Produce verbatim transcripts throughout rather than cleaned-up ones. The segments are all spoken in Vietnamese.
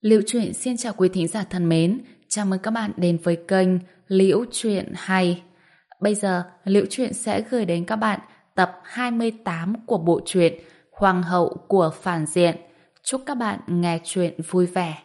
Liễu Chuyện xin chào quý thính giả thân mến, chào mừng các bạn đến với kênh Liễu Chuyện hay. Bây giờ, Liễu Chuyện sẽ gửi đến các bạn tập hai mươi tám của bộ truyện Hoàng hậu của phản diện. Chúc các bạn nghe chuyện vui vẻ.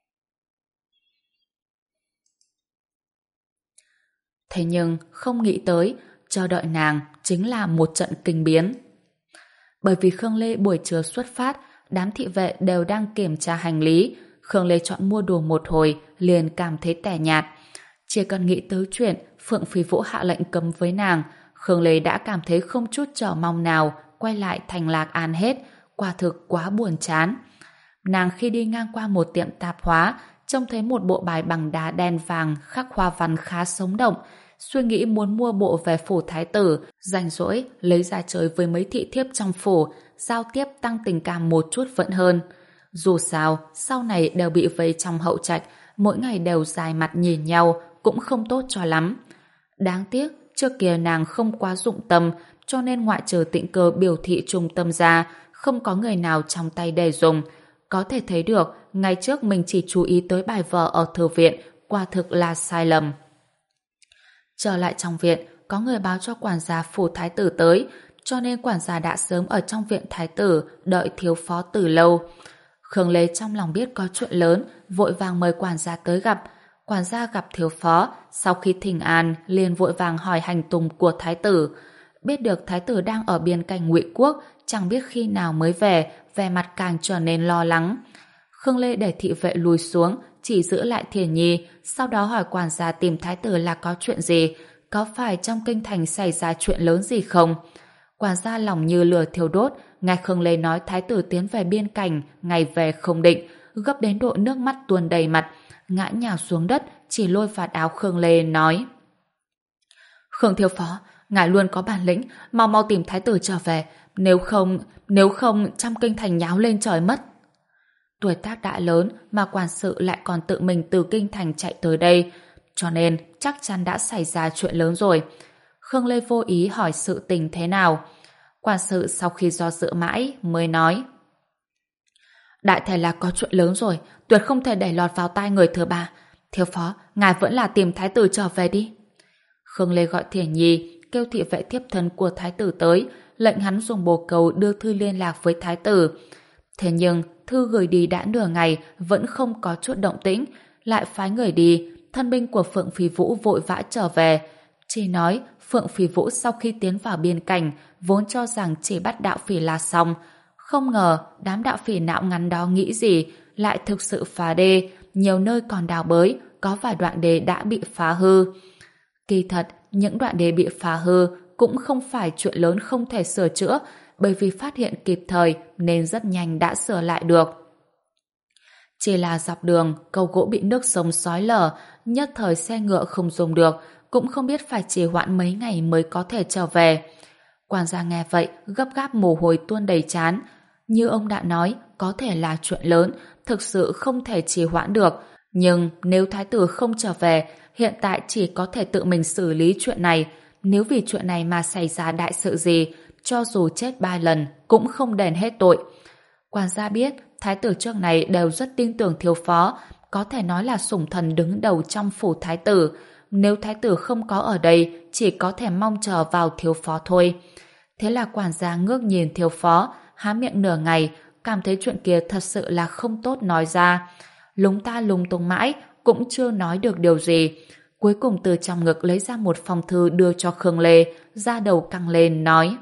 Thế nhưng không nghĩ tới, chờ đợi nàng chính là một trận kinh biến. Bởi vì Khương Lê buổi trưa xuất phát, đám thị vệ đều đang kiểm tra hành lý. Khương Lê chọn mua đồ một hồi, liền cảm thấy tẻ nhạt. Chỉ cần nghĩ tới chuyện Phượng Phi Vũ hạ lệnh cấm với nàng, Khương Lê đã cảm thấy không chút chờ mong nào quay lại thành Lạc An hết, quả thực quá buồn chán. Nàng khi đi ngang qua một tiệm tạp hóa, trông thấy một bộ bài bằng đá đen vàng khắc hoa văn khá sống động, suy nghĩ muốn mua bộ về phủ thái tử, rảnh rỗi lấy ra chơi với mấy thị thiếp trong phủ, giao tiếp tăng tình cảm một chút vẫn hơn. Dù sao, sau này đều bị vây trong hậu trạch, mỗi ngày đều dài mặt nhìn nhau, cũng không tốt cho lắm. Đáng tiếc, trước kia nàng không quá dụng tâm, cho nên ngoại trừ Tịnh Cơ biểu thị trung tâm ra, không có người nào trong tay để dùng. Có thể thấy được, ngày trước mình chỉ chú ý tới bài vở ở thư viện, quả thực là sai lầm. Trở lại trong viện, có người báo cho quản gia phủ thái tử tới, cho nên quản gia đã sớm ở trong viện thái tử, đợi thiếu phó từ lâu. Khương Lê trong lòng biết có chuyện lớn, vội vàng mời quản gia tới gặp. Quản gia gặp thiếu phó, sau khi thỉnh an, liền vội vàng hỏi hành tung của thái tử. Biết được thái tử đang ở biên cảnh Ngụy Quốc, chẳng biết khi nào mới về, vẻ mặt càng trở nên lo lắng. Khương Lê để thị vệ lùi xuống, chỉ giữ lại Thiền Nhi, sau đó hỏi quản gia tìm thái tử là có chuyện gì, có phải trong kinh thành xảy ra chuyện lớn gì không? Quản gia lòng như lửa thiêu đốt, nghe Khương Lê nói thái tử tiến về biên cảnh, ngày về không định, gấp đến độ nước mắt tuôn đầy mặt, ngã nhào xuống đất, chỉ lôi vạt áo Khương Lê nói: Khương thiếu phó, ngài luôn có bản lĩnh, mau mau tìm thái tử trở về, nếu không, nếu không trong kinh thành nháo lên trời mất. Tuổi tác đã lớn mà quản sự lại còn tự mình từ kinh thành chạy tới đây, cho nên chắc chắn đã xảy ra chuyện lớn rồi. Khương Lê vô ý hỏi sự tình thế nào. Quản sự sau khi do dự mãi mới nói: đại thể là có chuyện lớn rồi, tuyệt không thể đẩy lọt vào tai người thứ ba. Thiếu phó, ngài vẫn là tìm thái tử trở về đi. Khương Lê gọi Thiển Nhi, kêu thị vệ thiếp thân của thái tử tới, lệnh hắn dùng bồ câu đưa thư liên lạc với thái tử. Thế nhưng thư gửi đi đã nửa ngày vẫn không có chút động tĩnh, lại phái người đi. Thân binh của Phượng Phi Vũ vội vã trở về, chỉ nói Phượng Phi Vũ sau khi tiến vào biên cảnh vốn cho rằng chỉ bắt đạo phỉ là xong, không ngờ đám đạo phỉ nạo ngắn đó nghĩ gì lại thực sự phá đê, nhiều nơi còn đào bới, có vài đoạn đê đã bị phá hư. Kỳ thật, những đoạn đê bị phá hư cũng không phải chuyện lớn không thể sửa chữa, bởi vì phát hiện kịp thời nên rất nhanh đã sửa lại được. Chỉ là dọc đường, cầu gỗ bị nước sông xói lở, nhất thời xe ngựa không dùng được, cũng không biết phải trì hoãn mấy ngày mới có thể trở về. Quản gia nghe vậy, gấp gáp mồ hôi tuôn đầy trán. Như ông đã nói, có thể là chuyện lớn, thực sự không thể trì hoãn được. Nhưng nếu thái tử không trở về, hiện tại chỉ có thể tự mình xử lý chuyện này. Nếu vì chuyện này mà xảy ra đại sự gì, cho dù chết ba lần, cũng không đền hết tội. Quản gia biết, thái tử trước này đều rất tin tưởng thiếu phó, có thể nói là sủng thần đứng đầu trong phủ thái tử. Nếu thái tử không có ở đây, chỉ có thể mong chờ vào thiếu phó thôi. Thế là quản gia ngước nhìn thiếu phó, há miệng nửa ngày, cảm thấy chuyện kia thật sự là không tốt nói ra. Lúng ta lung tung mãi, cũng chưa nói được điều gì. Cuối cùng từ trong ngực lấy ra một phong thư đưa cho Khương Lê, da đầu căng lên, nói: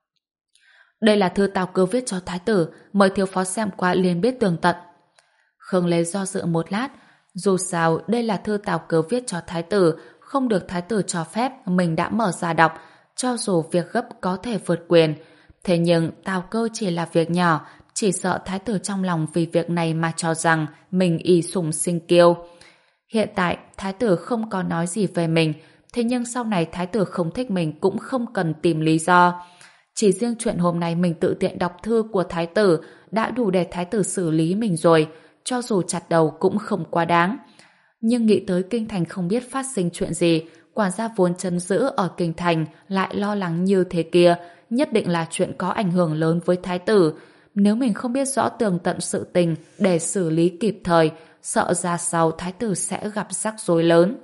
đây là thư Tào Cơ viết cho thái tử, mời thiếu phó xem qua liền biết tường tận. Khương Lê do dự một lát, dù sao đây là thư Tào Cơ viết cho thái tử, không được thái tử cho phép, mình đã mở ra đọc, cho dù việc gấp có thể vượt quyền. Thế nhưng Tào Cơ chỉ là việc nhỏ, chỉ sợ thái tử trong lòng vì việc này mà cho rằng mình ỷ sủng sinh kiêu. Hiện tại thái tử không có nói gì về mình, thế nhưng sau này thái tử không thích mình cũng không cần tìm lý do. Chỉ riêng chuyện hôm nay mình tự tiện đọc thư của thái tử đã đủ để thái tử xử lý mình rồi, cho dù chặt đầu cũng không quá đáng. Nhưng nghĩ tới kinh thành không biết phát sinh chuyện gì, quản gia vốn trấn giữ ở kinh thành lại lo lắng như thế kia, nhất định là chuyện có ảnh hưởng lớn với thái tử. Nếu mình không biết rõ tường tận sự tình để xử lý kịp thời, sợ ra sau thái tử sẽ gặp rắc rối lớn.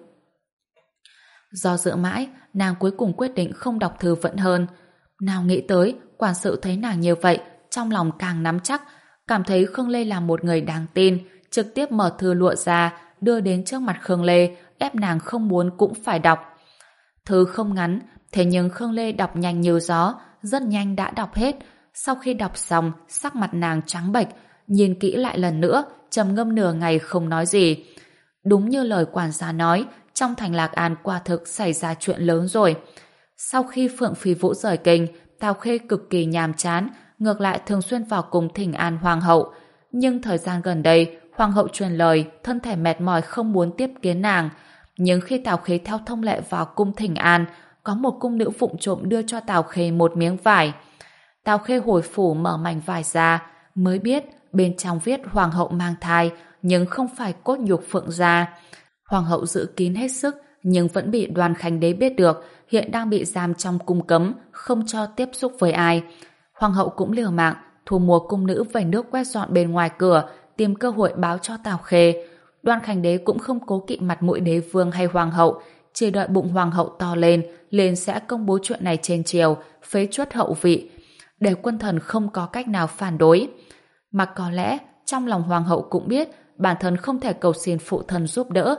Do dự mãi, nàng cuối cùng quyết định không đọc thư vẫn hơn. Nào nghĩ tới, quản sự thấy nàng như vậy, trong lòng càng nắm chắc, cảm thấy Khương Lê là một người đáng tin, trực tiếp mở thư lụa ra, đưa đến trước mặt Khương Lê, ép nàng không muốn cũng phải đọc. Thư không ngắn, thế nhưng Khương Lê đọc nhanh như gió, rất nhanh đã đọc hết. Sau khi đọc xong, sắc mặt nàng trắng bệch, nhìn kỹ lại lần nữa, trầm ngâm nửa ngày không nói gì. Đúng như lời quản gia nói, trong thành Lạc An quả thực xảy ra chuyện lớn rồi. Sau khi Phượng Phi Vũ rời kinh, Tào Khê cực kỳ nhàm chán, ngược lại thường xuyên vào cùng thỉnh an hoàng hậu. Nhưng thời gian gần đây, hoàng hậu truyền lời, thân thể mệt mỏi không muốn tiếp kiến nàng. Nhưng khi Tào Khê theo thông lệ vào cung thỉnh an, có một cung nữ vụng trộm đưa cho Tào Khê một miếng vải. Tào Khê hồi phủ mở mảnh vải ra, mới biết bên trong viết hoàng hậu mang thai, nhưng không phải cốt nhục Phượng gia. Hoàng hậu giữ kín hết sức, nhưng vẫn bị Đoàn Khánh Đế biết được, hiện đang bị giam trong cung cấm, không cho tiếp xúc với ai. Hoàng hậu cũng liều mạng, thu mua cung nữ vẩy nước quét dọn bên ngoài cửa, tìm cơ hội báo cho Tào Khê. Đoàn Khánh Đế cũng không cố kỵ mặt mũi đế vương hay hoàng hậu, chỉ đợi bụng hoàng hậu to lên, lên sẽ công bố chuyện này trên triều, phế truất hậu vị, để quân thần không có cách nào phản đối. Mà có lẽ trong lòng hoàng hậu cũng biết bản thân không thể cầu xin phụ thân giúp đỡ.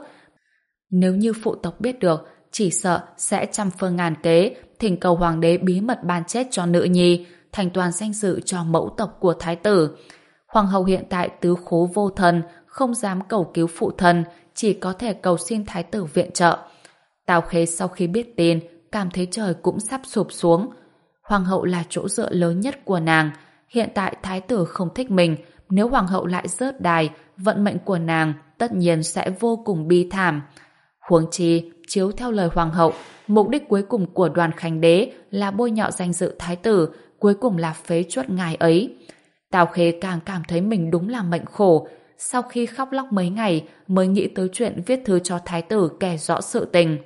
Nếu như phụ tộc biết được, chỉ sợ sẽ trăm phương ngàn kế thỉnh cầu hoàng đế bí mật ban chết cho nữ nhi, thành toàn danh dự cho mẫu tộc của thái tử. Hoàng hậu hiện tại tứ khố vô thân, không dám cầu cứu phụ thân, chỉ có thể cầu xin thái tử viện trợ. Tào Khê sau khi biết tin, cảm thấy trời cũng sắp sụp xuống. Hoàng hậu là chỗ dựa lớn nhất của nàng, hiện tại thái tử không thích mình, nếu hoàng hậu lại rớt đài, vận mệnh của nàng tất nhiên sẽ vô cùng bi thảm. Huống chi, chiếu theo lời hoàng hậu, mục đích cuối cùng của Đoàn Khánh Đế là bôi nhọ danh dự thái tử, cuối cùng là phế truất ngài ấy. Tào Khê càng cảm thấy mình đúng là mệnh khổ. Sau khi khóc lóc mấy ngày mới nghĩ tới chuyện viết thư cho thái tử kể rõ sự tình.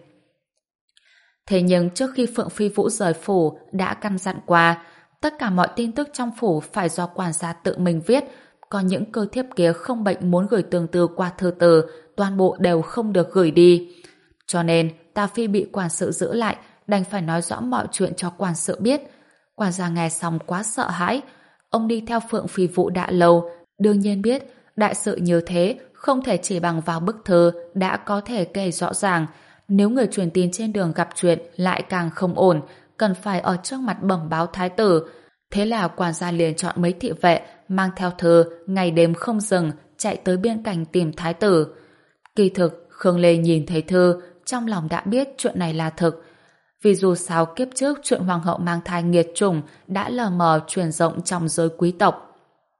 Thế nhưng trước khi Phượng Phi Vũ rời phủ đã căn dặn qua, tất cả mọi tin tức trong phủ phải do quản gia tự mình viết, còn những cơ thiếp kia không bệnh muốn gửi tương tư qua thư từ, toàn bộ đều không được gửi đi. Cho nên, Tào Phi bị quản sự giữ lại, đành phải nói rõ mọi chuyện cho quản sự biết. Quản gia nghe xong quá sợ hãi. Ông đi theo Phượng Phi Vũ đã lâu, đương nhiên biết đại sự như thế không thể chỉ bằng vào bức thư đã có thể kể rõ ràng. Nếu người truyền tin trên đường gặp chuyện lại càng không ổn, cần phải ở trước mặt bẩm báo thái tử. Thế là quản gia liền chọn mấy thị vệ mang theo thư, ngày đêm không dừng chạy tới biên cảnh tìm thái tử. Kỳ thực, Khương Lê nhìn thấy thư, trong lòng đã biết chuyện này là thực. Vì dù sao kiếp trước chuyện hoàng hậu mang thai nghiệt chủng đã lờ mờ truyền rộng trong giới quý tộc.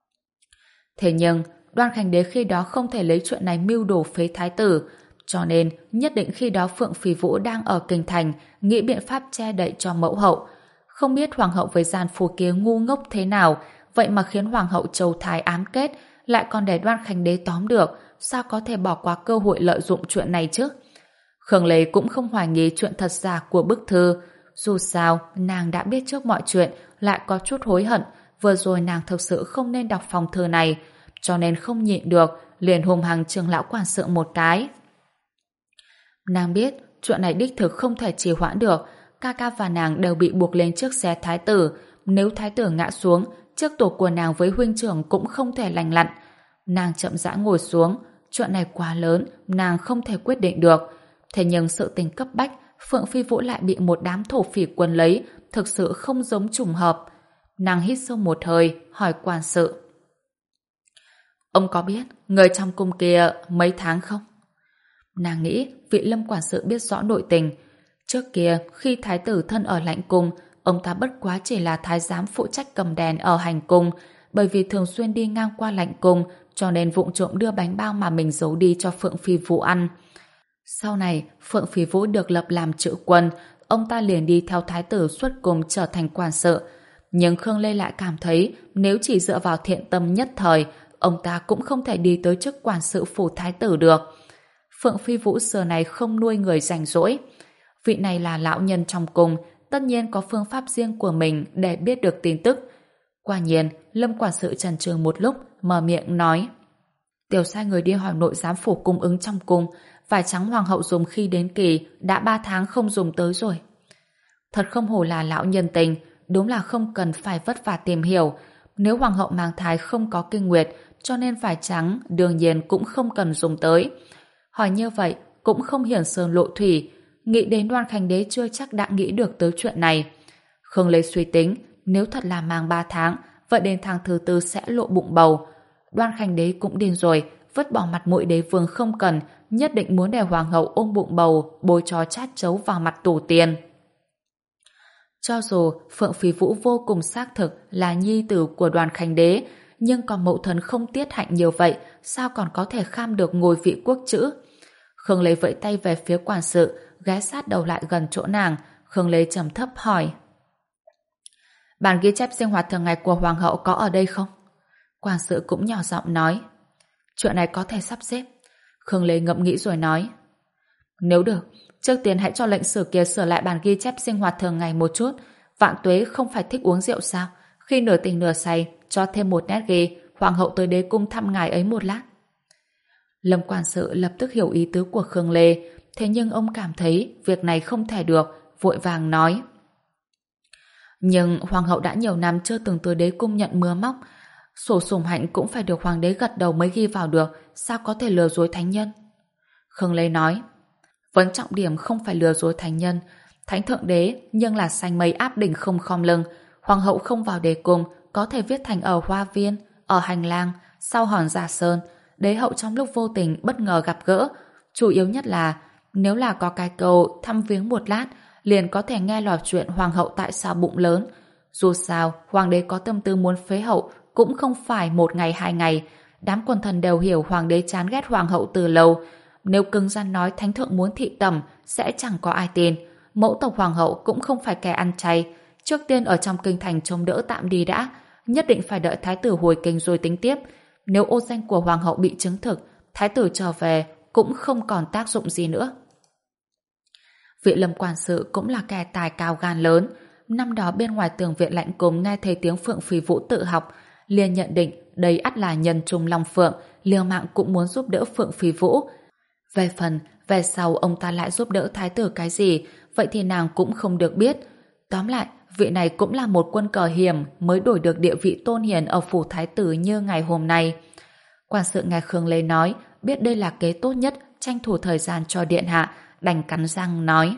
Thế nhưng, Đoan Khánh Đế khi đó không thể lấy chuyện này mưu đồ phế thái tử, cho nên nhất định khi đó Phượng Phi Vũ đang ở kinh thành, nghĩ biện pháp che đậy cho mẫu hậu. Không biết hoàng hậu với gian phu kia ngu ngốc thế nào, vậy mà khiến hoàng hậu trầu thái ám kết, lại còn để Đoan Khánh Đế tóm được, sao có thể bỏ qua cơ hội lợi dụng chuyện này chứ? Khương Lê cũng không hoài nghi chuyện thật giả của bức thư. Dù sao, nàng đã biết trước mọi chuyện, lại có chút hối hận, vừa rồi nàng thực sự không nên đọc phong thư này, cho nên không nhịn được, liền hùng hăng chừng lão quản sự một cái. Nàng biết, chuyện này đích thực không thể trì hoãn được, ca ca và nàng đều bị buộc lên chiếc xe thái tử, nếu thái tử ngã xuống, chiếc tổ của nàng với huynh trưởng cũng không thể lành lặn. Nàng chậm rãi ngồi xuống, chuyện này quá lớn, nàng không thể quyết định được. Thế nhưng sự tình cấp bách, Phượng Phi Vũ lại bị một đám thổ phỉ quân lấy, thực sự không giống trùng hợp. Nàng hít sâu một hơi, hỏi quản sự. Ông có biết người trong cung kia mấy tháng không? Nàng nghĩ vị Lâm quản sự biết rõ nội tình. Trước kia, khi thái tử thân ở lãnh cung, ông ta bất quá chỉ là thái giám phụ trách cầm đèn ở hành cung, bởi vì thường xuyên đi ngang qua lãnh cung, cho nên vụng trộm đưa bánh bao mà mình giấu đi cho Phượng Phi Vũ ăn. Sau này, Phượng Phi Vũ được lập làm trữ quân, ông ta liền đi theo thái tử xuất cung trở thành quản sự. Nhưng Khương Lê lại cảm thấy nếu chỉ dựa vào thiện tâm nhất thời, ông ta cũng không thể đi tới chức quản sự phủ thái tử được. Phượng Phi Vũ xưa này không nuôi người rảnh rỗi. Vị này là lão nhân trong cung, tất nhiên có phương pháp riêng của mình để biết được tin tức. Quả nhiên, Lâm quản sự chần chừ một lúc, mở miệng nói: Tiểu sai người đi hỏi nội giám phủ cung ứng trong cung, vải trắng hoàng hậu dùng khi đến kỳ đã ba tháng không dùng tới rồi. Thật không hổ là lão nhân tình, đúng là không cần phải vất vả tìm hiểu. Nếu hoàng hậu mang thai không có kinh nguyệt, cho nên vải trắng đương nhiên cũng không cần dùng tới. Hỏi như vậy cũng không hiển sơn lộ thủy, nghĩ đến Đoan Khánh Đế chưa chắc đã nghĩ được tới chuyện này. Khương Lê suy tính, nếu thật là mang ba tháng, vậy đến tháng thứ tư sẽ lộ bụng bầu. Đoan Khánh Đế cũng điên rồi, vứt bỏ mặt mũi đế vương không cần, nhất định muốn để hoàng hậu ôm bụng bầu, bôi chó chát chấu vào mặt tổ tiên. Cho dù Phượng Phi Vũ vô cùng xác thực là nhi tử của Đoan Khánh Đế, nhưng còn mẫu thân không tiết hạnh nhiều vậy, sao còn có thể kham được ngôi vị quốc chữ? Khương Lê vẫy tay về phía quản sự, ghé sát đầu lại gần chỗ nàng. Khương Lê trầm thấp hỏi: Bản ghi chép sinh hoạt thường ngày của hoàng hậu có ở đây không? Quản sự cũng nhỏ giọng nói: Chuyện này có thể sắp xếp. Khương Lê ngẫm nghĩ rồi nói: Nếu được, trước tiên hãy cho lệnh sử kia sửa lại bản ghi chép sinh hoạt thường ngày một chút. Vạn Tuế không phải thích uống rượu sao? Khi nửa tỉnh nửa say, cho thêm một nét ghi hoàng hậu tới đế cung thăm ngài ấy một lát. Lâm quản sự lập tức hiểu ý tứ của Khương Lê, thế nhưng ông cảm thấy việc này không thể được, vội vàng nói: Nhưng hoàng hậu đã nhiều năm chưa từng tới đế cung nhận mưa móc, sổ sủng hạnh cũng phải được hoàng đế gật đầu mới ghi vào được, sao có thể lừa dối thánh nhân? Khương Lê nói: Vấn trọng điểm không phải lừa dối thánh nhân, thánh thượng đế nhưng là sanh mây áp đỉnh không khom lưng, hoàng hậu không vào đế cung, có thể viết thành ở hoa viên, ở hành lang, sau hòn giả sơn, đế hậu trong lúc vô tình bất ngờ gặp gỡ. Chủ yếu nhất là nếu là có cái câu thăm viếng một lát, liền có thể nghe lọt chuyện hoàng hậu tại sao bụng lớn. Dù sao, hoàng đế có tâm tư muốn phế hậu cũng không phải một ngày hai ngày. Đám quần thần đều hiểu hoàng đế chán ghét hoàng hậu từ lâu. Nếu cứng rắn nói thánh thượng muốn thị tẩm, sẽ chẳng có ai tin. Mẫu tộc hoàng hậu cũng không phải kẻ ăn chay. Trước tiên ở trong kinh thành trông đỡ tạm đi đã, nhất định phải đợi thái tử hồi kinh rồi tính tiếp. Nếu ô danh của hoàng hậu bị chứng thực, thái tử trở về cũng không còn tác dụng gì nữa. Vị Lâm quản sự cũng là kẻ tài cao gan lớn. Năm đó bên ngoài tường viện lạnh cốm nghe thấy tiếng Phượng Phi Vũ tự học, liền nhận định đây ắt là nhân trung long phượng, liều mạng cũng muốn giúp đỡ Phượng Phi Vũ. Về phần về sau ông ta lại giúp đỡ thái tử cái gì, vậy thì nàng cũng không được biết. Tóm lại, vị này cũng là một quân cờ hiểm mới đổi được địa vị tôn hiền ở phủ thái tử như ngày hôm nay. Quản sự nghe Khương Lê nói, biết đây là kế tốt nhất, tranh thủ thời gian cho điện hạ, đành cắn răng nói: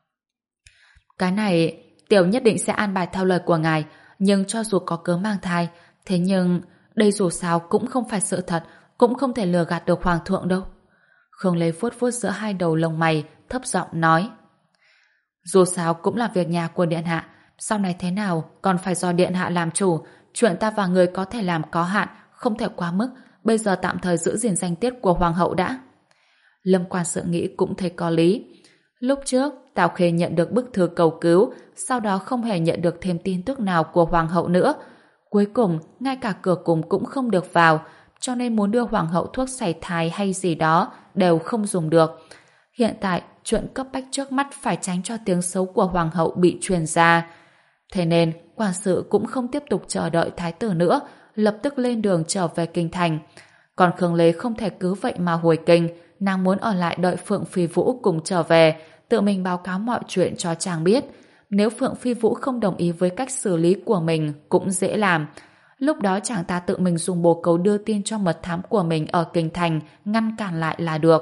Cái này tiểu nhất định sẽ an bài theo lời của ngài, nhưng cho dù có cớ mang thai, thế nhưng đây dù sao cũng không phải sự thật, cũng không thể lừa gạt được hoàng thượng đâu. Khương Lê vuốt vuốt giữa hai đầu lông mày, thấp giọng nói: Dù sao cũng là việc nhà của điện hạ, sau này thế nào còn phải do điện hạ làm chủ, chuyện ta và người có thể làm có hạn, không thể quá mức, bây giờ tạm thời giữ gìn danh tiết của hoàng hậu đã. Lâm quan sự nghĩ cũng thấy có lý. Lúc trước, Tào Khê nhận được bức thư cầu cứu, sau đó không hề nhận được thêm tin tức nào của hoàng hậu nữa. Cuối cùng, ngay cả cửa cung cũng không được vào, cho nên muốn đưa hoàng hậu thuốc sảy thai hay gì đó đều không dùng được. Hiện tại, chuyện cấp bách trước mắt phải tránh cho tiếng xấu của hoàng hậu bị truyền ra. Thế nên, quản sự cũng không tiếp tục chờ đợi thái tử nữa, lập tức lên đường trở về kinh thành. Còn Khương Lê không thể cứ vậy mà hồi kinh, nàng muốn ở lại đợi Phượng Phi Vũ cùng trở về, tự mình báo cáo mọi chuyện cho chàng biết. Nếu Phượng Phi Vũ không đồng ý với cách xử lý của mình cũng dễ làm. Lúc đó chàng ta tự mình dùng bồ câu đưa tin cho mật thám của mình ở kinh thành, ngăn cản lại là được.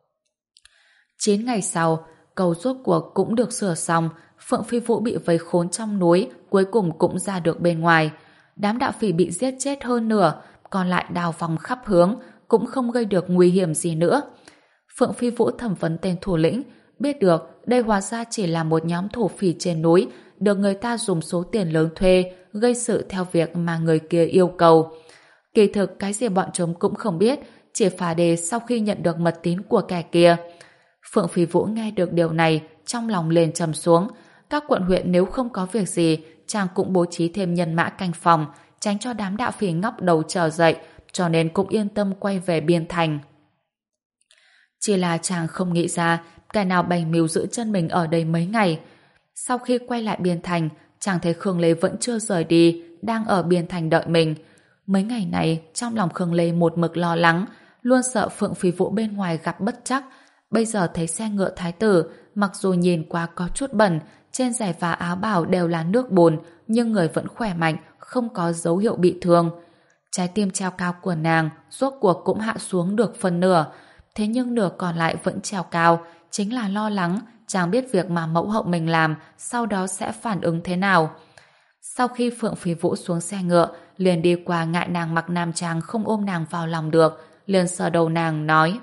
Chín ngày sau, cầu rốt cuộc cũng được sửa xong, Phượng Phi Vũ bị vây khốn trong núi, cuối cùng cũng ra được bên ngoài. Đám đạo phỉ bị giết chết hơn nửa, còn lại đào vòng khắp hướng, cũng không gây được nguy hiểm gì nữa. Phượng Phi Vũ thẩm vấn tên thủ lĩnh, biết được đây hóa ra chỉ là một nhóm thổ phỉ trên núi, được người ta dùng số tiền lớn thuê, gây sự theo việc mà người kia yêu cầu. Kỳ thực cái gì bọn chúng cũng không biết, chỉ phá đề sau khi nhận được mật tín của kẻ kia. Phượng Phi Vũ nghe được điều này, trong lòng liền trầm xuống. Các quận huyện nếu không có việc gì, chàng cũng bố trí thêm nhân mã canh phòng, tránh cho đám đạo phỉ ngóc đầu trở dậy, cho nên cũng yên tâm quay về biên thành. Chỉ là chàng không nghĩ ra kẻ nào bày mưu giữ chân mình ở đây mấy ngày. Sau khi quay lại biên thành, chàng thấy Khương Lê vẫn chưa rời đi, đang ở biên thành đợi mình. Mấy ngày này, trong lòng Khương Lê một mực lo lắng, luôn sợ Phượng Phi Vũ bên ngoài gặp bất trắc. Bây giờ thấy xe ngựa thái tử, mặc dù nhìn qua có chút bẩn, trên giày và áo bào đều là nước bùn, nhưng người vẫn khỏe mạnh, không có dấu hiệu bị thương. Trái tim treo cao của nàng rốt cuộc cũng hạ xuống được phần nửa, thế nhưng nửa còn lại vẫn treo cao, chính là lo lắng chàng biết việc mà mẫu hậu mình làm sau đó sẽ phản ứng thế nào. Sau khi Phượng Phi Vũ xuống xe ngựa, liền đi qua ngại nàng mặc nam trang không ôm nàng vào lòng được, liền sờ đầu nàng nói: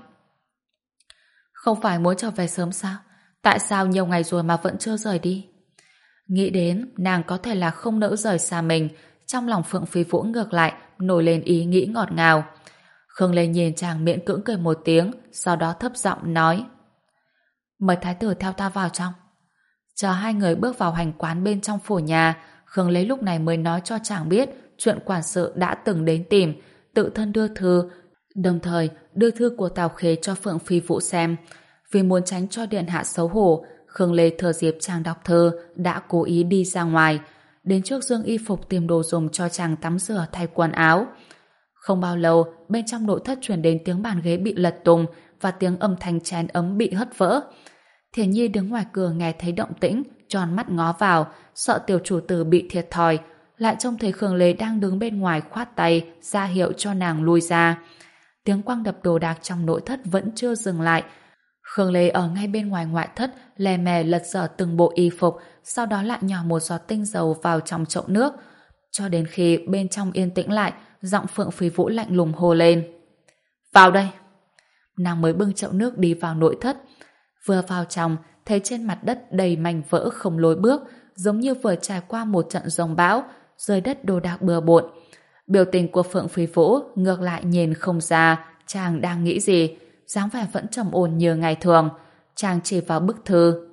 không phải muốn trở về sớm sao? Tại sao nhiều ngày rồi mà vẫn chưa rời đi? Nghĩ đến nàng có thể là không nỡ rời xa mình, trong lòng Phượng Phi Vũ ngược lại nổi lên ý nghĩ ngọt ngào. Khương Lê nhìn chàng miễn cưỡng cười một tiếng, sau đó thấp giọng nói: mời thái tử theo ta vào trong. Chờ hai người bước vào hành quán bên trong phủ nhà, Khương Lê lúc này mới nói cho chàng biết chuyện quản sự đã từng đến tìm, tự thân đưa thư, đồng thời đưa thư của Tào Khế cho Phượng Phi Vũ xem. Vì muốn tránh cho điện hạ xấu hổ, Khương Lê thừa dịp chàng đọc thơ đã cố ý đi ra ngoài, đến trước giường y phục tìm đồ dùng cho chàng tắm rửa thay quần áo. Không bao lâu, bên trong nội thất truyền đến tiếng bàn ghế bị lật tung và tiếng âm thanh chén ấm bị hất vỡ. Thiển Nhi đứng ngoài cửa nghe thấy động tĩnh, tròn mắt ngó vào, sợ tiểu chủ tử bị thiệt thòi, lại trông thấy Khương Lê đang đứng bên ngoài khoát tay ra hiệu cho nàng lui ra. Tiếng quăng đập đồ đạc trong nội thất vẫn chưa dừng lại. Khương Lê ở ngay bên ngoài ngoại thất lè mè lật dở từng bộ y phục, sau đó lại nhỏ một giọt tinh dầu vào trong chậu nước, cho đến khi bên trong yên tĩnh lại, giọng Phượng Phi Vũ lạnh lùng hô lên: vào đây. Nàng mới bưng chậu nước đi vào nội thất. Vừa vào trong, thấy trên mặt đất đầy mảnh vỡ không lối bước, giống như vừa trải qua một trận giông bão, dưới đất đồ đạc bừa bộn. Biểu tình của Phượng Phi Vũ ngược lại nhìn không ra chàng đang nghĩ gì, dáng vẻ vẫn trầm ổn như ngày thường. Chàng chỉ vào bức thư.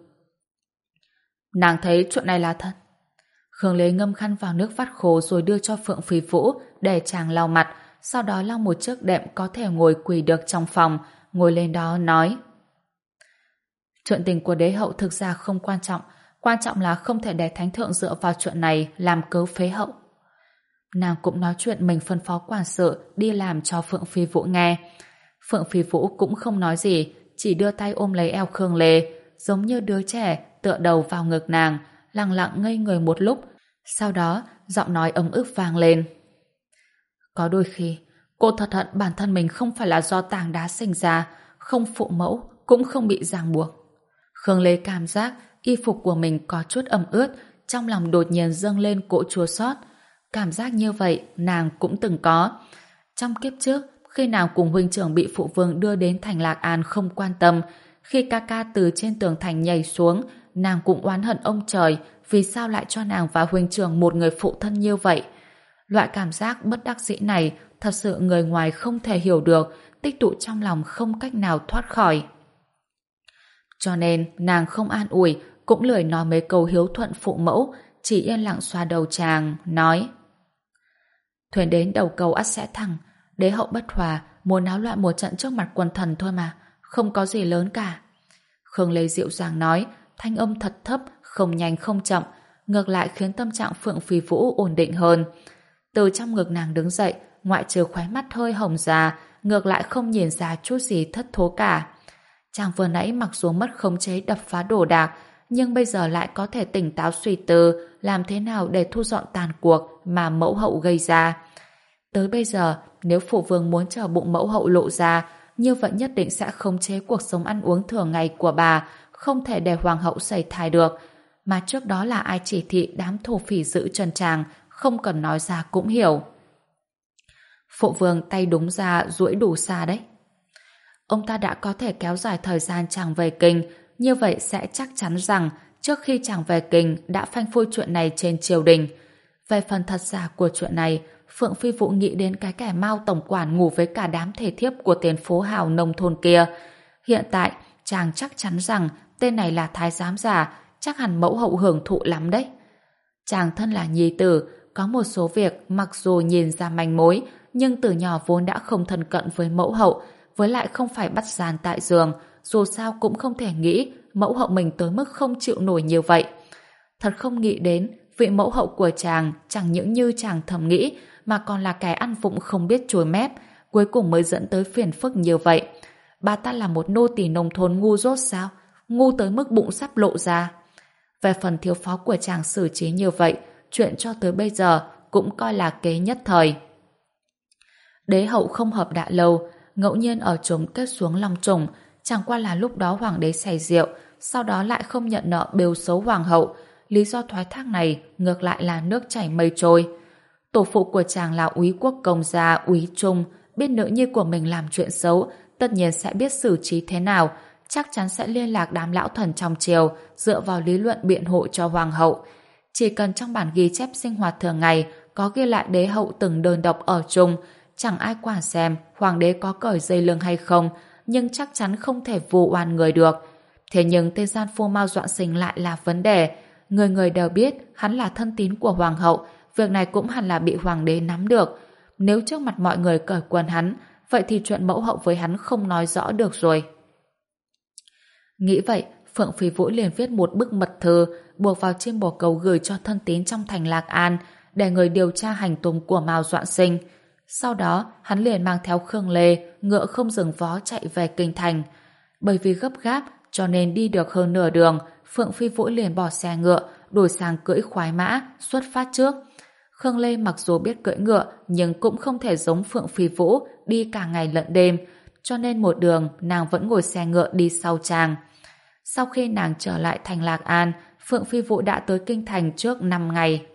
Nàng thấy chuyện này là thật? Khương Lê ngâm khăn vào nước vắt khô rồi đưa cho Phượng Phi Vũ để chàng lau mặt, sau đó lau một chiếc đệm có thể ngồi quỳ được trong phòng, ngồi lên đó nói: chuyện tình của đế hậu thực ra không quan trọng, quan trọng là không thể để thánh thượng dựa vào chuyện này làm cớ phế hậu. Nàng cũng nói chuyện mình phân phó quản sự đi làm cho Phượng Phi Vũ nghe. Phượng Phi Vũ cũng không nói gì, chỉ đưa tay ôm lấy eo Khương Lê, giống như đứa trẻ tựa đầu vào ngực nàng, lặng lặng ngây người một lúc, sau đó giọng nói ấm ức vang lên: có đôi khi cô thật hận bản thân mình không phải là do tảng đá sinh ra, không phụ mẫu, cũng không bị ràng buộc. Khương Lê cảm giác y phục của mình có chút ẩm ướt, trong lòng đột nhiên dâng lên cỗ chua xót. Cảm giác như vậy nàng cũng từng có. Trong kiếp trước, khi nàng cùng huynh trưởng bị phụ vương đưa đến thành Lạc An không quan tâm, khi ca ca từ trên tường thành nhảy xuống, nàng cũng oán hận ông trời vì sao lại cho nàng và huynh trưởng một người phụ thân như vậy. Loại cảm giác bất đắc dĩ này thật sự người ngoài không thể hiểu được, tích tụ trong lòng không cách nào thoát khỏi. Cho nên nàng không an ủi, cũng lười nói mấy câu hiếu thuận phụ mẫu, chỉ yên lặng xoa đầu chàng, nói: thuyền đến đầu cầu ắt sẽ thẳng, đế hậu bất hòa, muốn náo loạn một trận trước mặt quần thần thôi mà, không có gì lớn cả. Khương Lê dịu dàng nói, thanh âm thật thấp, không nhanh không chậm, ngược lại khiến tâm trạng Phượng Phi Vũ ổn định hơn. Từ trong ngực nàng đứng dậy, ngoại trừ khóe mắt hơi hồng già, ngược lại không nhìn ra chút gì thất thố cả. Chàng vừa nãy mặc dù mất khống chế đập phá đồ đạc, nhưng bây giờ lại có thể tỉnh táo suy tư làm thế nào để thu dọn tàn cuộc mà mẫu hậu gây ra. Tới bây giờ, nếu phụ vương muốn chờ bụng mẫu hậu lộ ra, như vậy nhất định sẽ khống chế cuộc sống ăn uống thường ngày của bà, không thể để hoàng hậu sẩy thai được. Mà trước đó là ai chỉ thị đám thổ phỉ giữ chân chàng, không cần nói ra cũng hiểu. Phụ vương tay đúng ra duỗi đủ xa đấy. Ông ta đã có thể kéo dài thời gian chàng về kinh, như vậy sẽ chắc chắn rằng trước khi chàng về kinh đã phanh phui chuyện này trên triều đình. Về phần thật giả của chuyện này, Phượng Phi Vũ nghĩ đến cái kẻ Mao tổng quản ngủ với cả đám thể thiếp của tên phố hào nông thôn kia. Hiện tại, chàng chắc chắn rằng tên này là thái giám giả, chắc hẳn mẫu hậu hưởng thụ lắm đấy. Chàng thân là nhi tử, có một số việc mặc dù nhìn ra manh mối, nhưng từ nhỏ vốn đã không thân cận với mẫu hậu, với lại không phải bắt gian tại giường, dù sao cũng không thể nghĩ mẫu hậu mình tới mức không chịu nổi như vậy. Thật không nghĩ đến, vị mẫu hậu của chàng chẳng những như chàng thầm nghĩ mà còn là kẻ ăn vụng không biết chối mép, cuối cùng mới dẫn tới phiền phức như vậy. Bà ta là một nô tỳ nông thôn ngu dốt sao? Ngu tới mức bụng sắp lộ ra. Về phần thiếu phó của chàng xử trí như vậy, chuyện cho tới bây giờ cũng coi là kế nhất thời. Đế hậu không hợp đã lâu, ngẫu nhiên ở chúng kết xuống long trùng, chẳng qua là lúc đó hoàng đế say rượu, sau đó lại không nhận nợ bêu xấu hoàng hậu. Lý do thoái thác này ngược lại là nước chảy mây trôi. Tổ phụ của chàng là úy quốc công gia Úy Trung, biết nữ nhi của mình làm chuyện xấu, tất nhiên sẽ biết xử trí thế nào, chắc chắn sẽ liên lạc đám lão thần trong triều, dựa vào lý luận biện hộ cho hoàng hậu. Chỉ cần trong bản ghi chép sinh hoạt thường ngày có ghi lại đế hậu từng đơn độc ở chung, chẳng ai quản xem hoàng đế có cởi dây lưng hay không, nhưng chắc chắn không thể vu oan người được. Thế nhưng tên gian phu Mao Doãn Sinh lại là vấn đề. Người người đều biết hắn là thân tín của hoàng hậu, việc này cũng hẳn là bị hoàng đế nắm được. Nếu trước mặt mọi người cởi quần hắn, vậy thì chuyện mẫu hậu với hắn không nói rõ được rồi. Nghĩ vậy, Phượng Phi Vũ liền viết một bức mật thư buộc vào trên bồ câu gửi cho thân tín trong thành Lạc An để người điều tra hành tung của Mao Doãn Sinh. Sau đó, hắn liền mang theo Khương Lê, ngựa không dừng vó chạy về kinh thành. Bởi vì gấp gáp, cho nên đi được hơn nửa đường, Phượng Phi Vũ liền bỏ xe ngựa, đổi sang cưỡi khoái mã, xuất phát trước. Khương Lê mặc dù biết cưỡi ngựa, nhưng cũng không thể giống Phượng Phi Vũ đi cả ngày lẫn đêm, cho nên một đường nàng vẫn ngồi xe ngựa đi sau chàng. Sau khi nàng trở lại thành Lạc An, Phượng Phi Vũ đã tới kinh thành trước năm ngày.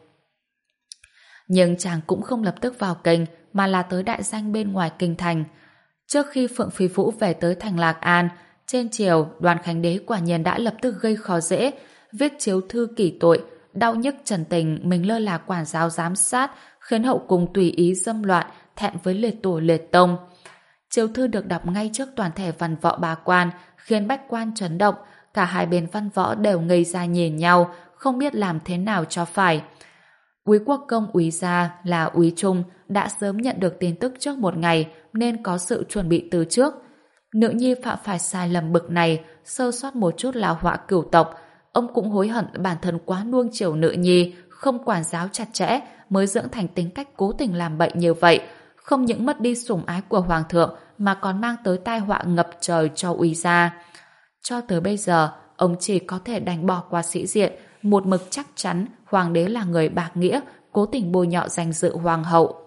Nhưng chàng cũng không lập tức vào kinh, mà là tới đại danh bên ngoài kinh thành. Trước khi Phượng Phi Vũ về tới thành Lạc An, trên triều, Đoàn Khánh Đế quả nhiên đã lập tức gây khó dễ, viết chiếu thư kỷ tội, đau nhức trần tình mình lơ là quản giáo giám sát, khiến hậu cung tùy ý dâm loạn, thẹn với liệt tổ liệt tông. Chiếu thư được đọc ngay trước toàn thể văn võ bá quan, khiến bách quan chấn động, cả hai bên văn võ đều ngây ra nhìn nhau, không biết làm thế nào cho phải. Úy quốc công Úy gia là Úy Trung đã sớm nhận được tin tức trước một ngày nên có sự chuẩn bị từ trước. Nữ nhi phạm phải sai lầm bực này, sơ sót một chút là họa cửu tộc. Ông cũng hối hận bản thân quá nuông chiều nữ nhi, không quản giáo chặt chẽ mới dưỡng thành tính cách cố tình làm bậy như vậy, không những mất đi sủng ái của hoàng thượng mà còn mang tới tai họa ngập trời cho Úy gia. Cho tới bây giờ, ông chỉ có thể đành bỏ qua sĩ diện, một mực chắc chắn hoàng đế là người bạc nghĩa, cố tình bôi nhọ danh dự hoàng hậu.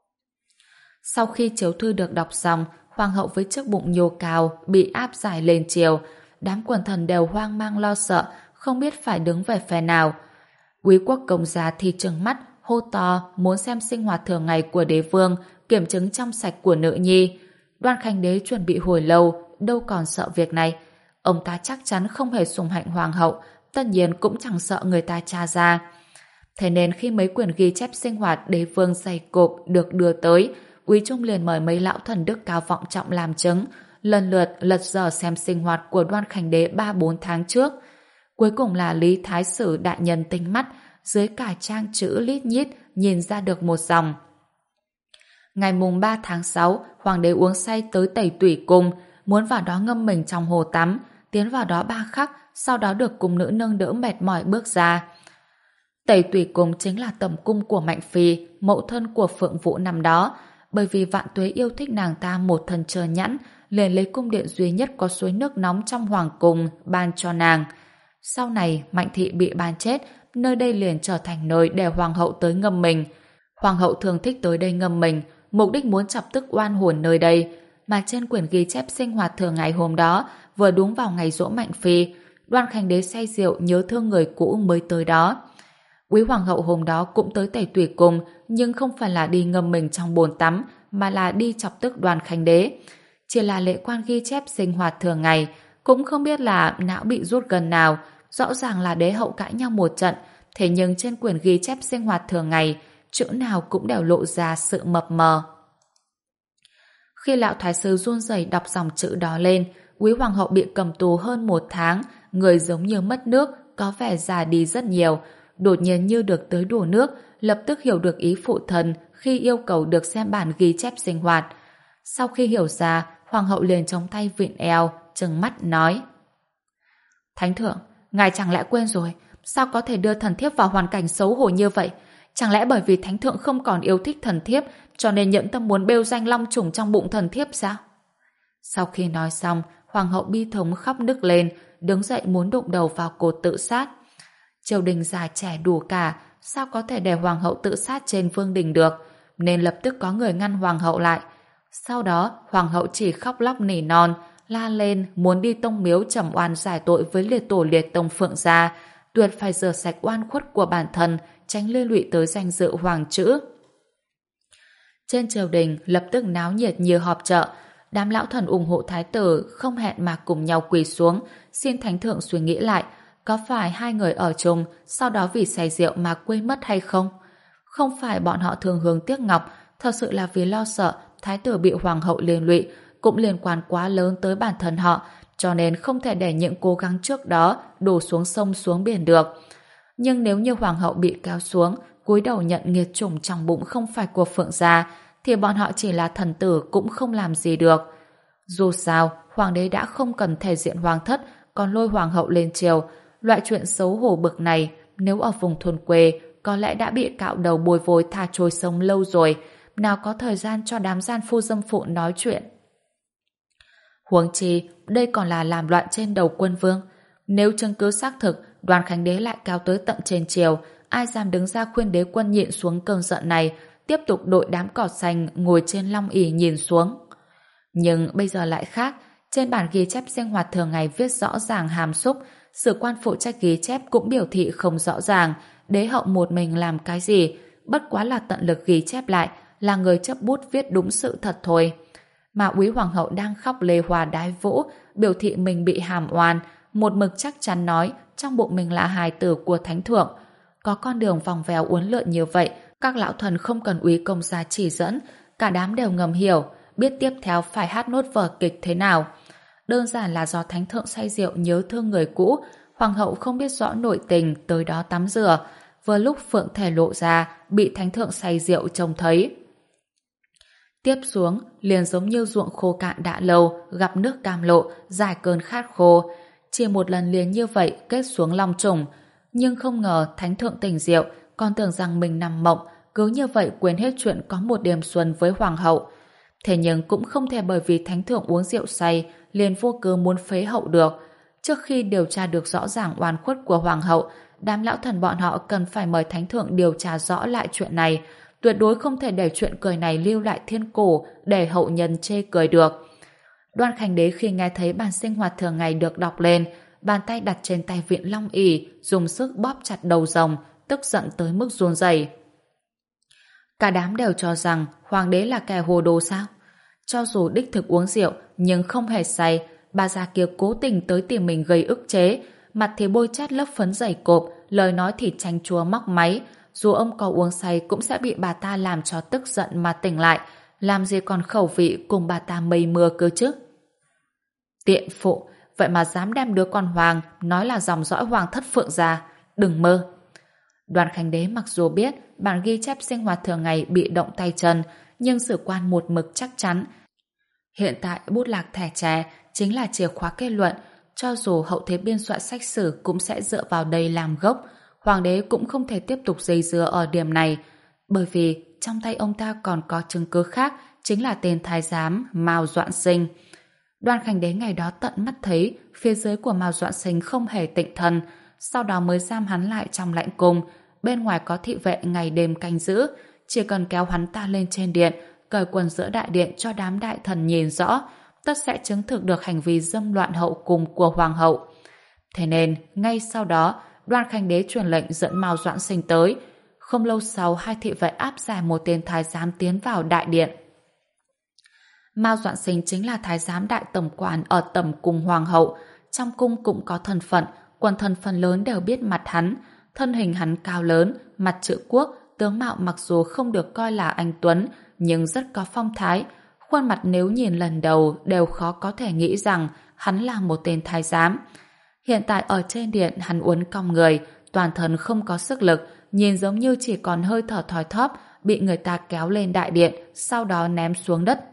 Sau khi chiếu thư được đọc xong, hoàng hậu với chiếc bụng nhô cao bị áp giải lên triều, đám quần thần đều hoang mang lo sợ, không biết phải đứng về phe nào. Úy quốc công gia thì trừng mắt, hô to muốn xem sinh hoạt thường ngày của đế vương, kiểm chứng trong sạch của nữ nhi. Đoan Khánh Đế chuẩn bị hồi lâu, đâu còn sợ việc này. Ông ta chắc chắn không hề sủng hạnh hoàng hậu, tất nhiên cũng chẳng sợ người ta tra ra. Thế nên khi mấy quyển ghi chép sinh hoạt đế vương dày cộp được đưa tới, Úy Trung liền mời mấy lão thần đức cao vọng trọng làm chứng, lần lượt lật dở xem sinh hoạt của Đoan Khánh Đế ba bốn tháng trước. Cuối cùng là Lý Thái Sử đại nhân tinh mắt, dưới cả trang chữ lít nhít nhìn ra được một dòng. Ngày mùng ba tháng sáu, hoàng đế uống say tới Tẩy Tủy Cung, muốn vào đó ngâm mình trong hồ tắm, tiến vào đó ba khắc, sau đó được cung nữ nâng đỡ mệt mỏi bước ra. Tẩy Tủy Cung chính là tẩm cung của Mạnh Phi, mẫu thân của Phượng Vũ năm đó. Bởi vì Vạn Tuế yêu thích nàng ta một thân trơ nhẵn, liền lấy cung điện duy nhất có suối nước nóng trong hoàng cung ban cho nàng. Sau này Mạnh Thị bị ban chết, nơi đây liền trở thành nơi để hoàng hậu tới ngâm mình. Hoàng hậu thường thích tới đây ngâm mình, mục đích muốn chọc tức oan hồn nơi đây. Mà trên quyển ghi chép sinh hoạt thường ngày hôm đó, vừa đúng vào ngày giỗ Mạnh Phi, Đoan Khánh Đế say rượu nhớ thương người cũ mới tới đó. Quý hoàng hậu hôm đó cũng tới Tẩy Tủy Cung, nhưng không phải là đi ngâm mình trong bồn tắm, mà là đi chọc tức Đoan Khánh Đế. Chỉ là lễ quan ghi chép sinh hoạt thường ngày, cũng không biết là não bị rút gần nào, rõ ràng là đế hậu cãi nhau một trận, thế nhưng trên quyển ghi chép sinh hoạt thường ngày, chữ nào cũng đều lộ ra sự mập mờ. Khi lão thái sư run rẩy đọc dòng chữ đó lên, Quý hoàng hậu bị cầm tù hơn một tháng, người giống như mất nước, có vẻ già đi rất nhiều. Đột nhiên như được tới đổ nước, lập tức hiểu được ý phụ thân khi yêu cầu được xem bản ghi chép sinh hoạt. Sau khi hiểu ra, hoàng hậu liền chống tay vịn eo, trừng mắt nói: Thánh thượng, ngài chẳng lẽ quên rồi, sao có thể đưa thần thiếp vào hoàn cảnh xấu hổ như vậy? Chẳng lẽ bởi vì thánh thượng không còn yêu thích thần thiếp cho nên nhẫn tâm muốn bêu danh long trùng trong bụng thần thiếp sao? Sau khi nói xong, hoàng hậu bi thống khóc nức lên, đứng dậy muốn đụng đầu vào cột tự sát. Triều đình già trẻ đủ cả, sao có thể để hoàng hậu tự sát trên vương đình được, nên lập tức có người ngăn hoàng hậu lại. Sau đó, hoàng hậu chỉ khóc lóc nỉ non, la lên muốn đi tông miếu trầm oan giải tội với liệt tổ liệt tông Phượng gia, tuyệt phải rửa sạch oan khuất của bản thân, tránh liên lụy tới danh dự hoàng chữ. Trên triều đình lập tức náo nhiệt như họp chợ, đám lão thần ủng hộ thái tử không hẹn mà cùng nhau quỳ xuống, xin thánh thượng suy nghĩ lại, có phải hai người ở chung sau đó vì say rượu mà quên mất hay không? Không phải bọn họ thường hướng tiếc ngọc, thật sự là vì lo sợ thái tử bị hoàng hậu liên lụy, cũng liên quan quá lớn tới bản thân họ, cho nên không thể để những cố gắng trước đó đổ xuống sông xuống biển được. Nhưng nếu như hoàng hậu bị kéo xuống, cúi đầu nhận nghiệt chủng trong bụng không phải của Phượng gia, thì bọn họ chỉ là thần tử cũng không làm gì được. Dù sao, hoàng đế đã không cần thể diện hoàng thất, còn lôi hoàng hậu lên triều. Loại chuyện xấu hổ bực này, nếu ở vùng thôn quê, có lẽ đã bị cạo đầu bồi vối thả trôi sông lâu rồi, nào có thời gian cho đám gian phu dâm phụ nói chuyện. Huống chi, đây còn là làm loạn trên đầu quân vương. Nếu chứng cứ xác thực, Đoàn Khánh Đế lại cao tới tận trên triều, ai dám đứng ra khuyên đế quân nhịn xuống cơn giận này, tiếp tục đội đám cỏ xanh ngồi trên long ỷ nhìn xuống. Nhưng bây giờ lại khác, trên bản ghi chép sinh hoạt thường ngày viết rõ ràng hàm xúc, sử quan phụ trách ghi chép cũng biểu thị không rõ ràng, đế hậu một mình làm cái gì, bất quá là tận lực ghi chép lại, là người chấp bút viết đúng sự thật thôi. Mà úy hoàng hậu đang khóc lê hòa đái vũ, biểu thị mình bị hàm oan, một mực chắc chắn nói trong bụng mình là hài tử của thánh thượng. Có con đường vòng vèo uốn lượn như vậy, các lão thần không cần úy công gia chỉ dẫn, cả đám đều ngầm hiểu, biết tiếp theo phải hát nốt vở kịch thế nào. Đơn giản là do thánh thượng say rượu nhớ thương người cũ, hoàng hậu không biết rõ nội tình tới đó tắm rửa, vừa lúc phượng thể lộ ra, bị thánh thượng say rượu trông thấy. Tiếp xuống, liền giống như ruộng khô cạn đã lâu, gặp nước cam lộ, giải cơn khát khô. Chỉ một lần liền như vậy kết xuống long trùng. Nhưng không ngờ thánh thượng tỉnh rượu, còn tưởng rằng mình nằm mộng, cứ như vậy quên hết chuyện có một đêm xuân với hoàng hậu. Thế nhưng cũng không thể bởi vì thánh thượng uống rượu say, liền vô cớ muốn phế hậu được. Trước khi điều tra được rõ ràng oan khuất của hoàng hậu, đám lão thần bọn họ cần phải mời thánh thượng điều tra rõ lại chuyện này, tuyệt đối không thể để chuyện cười này lưu lại thiên cổ để hậu nhân chê cười được. Đoan Khánh Đế khi nghe thấy bản sinh hoạt thường ngày được đọc lên, bàn tay đặt trên tay viện long ỷ, dùng sức bóp chặt đầu rồng, tức giận tới mức run rẩy. Cả đám đều cho rằng hoàng đế là kẻ hồ đồ sao? Cho dù đích thực uống rượu nhưng không hề say, bà già kia cố tình tới tìm mình gây ức chế, mặt thì bôi chát lớp phấn dày cộp, lời nói thì chanh chua móc máy. Dù ông có uống say cũng sẽ bị bà ta làm cho tức giận mà tỉnh lại, làm gì còn khẩu vị cùng bà ta mây mưa cơ chứ. Tiện phụ, vậy mà dám đem đứa con hoàng nói là dòng dõi hoàng thất Phượng gia, đừng mơ. Đoàn Khánh Đế mặc dù biết bản ghi chép sinh hoạt thường ngày bị động tay chân, nhưng sử quan một mực chắc chắn. Hiện tại bút lạc thẻ tre chính là chìa khóa kết luận, cho dù hậu thế biên soạn sách sử cũng sẽ dựa vào đây làm gốc. Hoàng đế cũng không thể tiếp tục dây dưa ở điểm này, bởi vì trong tay ông ta còn có chứng cứ khác, chính là tên thái giám Mao Doãn Sinh. Đoan Khánh Đế ngày đó tận mắt thấy phía dưới của Mao Doãn Sinh không hề tịnh thân, sau đó mới giam hắn lại trong lãnh cung, bên ngoài có thị vệ ngày đêm canh giữ, chỉ cần kéo hắn ta lên trên điện, cởi quần giữa đại điện cho đám đại thần nhìn rõ, tất sẽ chứng thực được hành vi dâm loạn hậu cung của hoàng hậu. Thế nên, ngay sau đó, Đoan Khánh Đế truyền lệnh dẫn Mao Doãn Sinh tới. Không lâu sau, hai thị vệ áp giải một tên thái giám tiến vào đại điện. Mao Doãn Sinh chính là thái giám đại tổng quản ở tẩm cung hoàng hậu. Trong cung cũng có thân phận, quần thần phần lớn đều biết mặt hắn. Thân hình hắn cao lớn, mặt chữ quốc, tướng mạo mặc dù không được coi là anh tuấn, nhưng rất có phong thái. Khuôn mặt nếu nhìn lần đầu đều khó có thể nghĩ rằng hắn là một tên thái giám. Hiện tại ở trên điện hắn uốn cong người, toàn thân không có sức lực, nhìn giống như chỉ còn hơi thở thoi thóp, bị người ta kéo lên đại điện, sau đó ném xuống đất.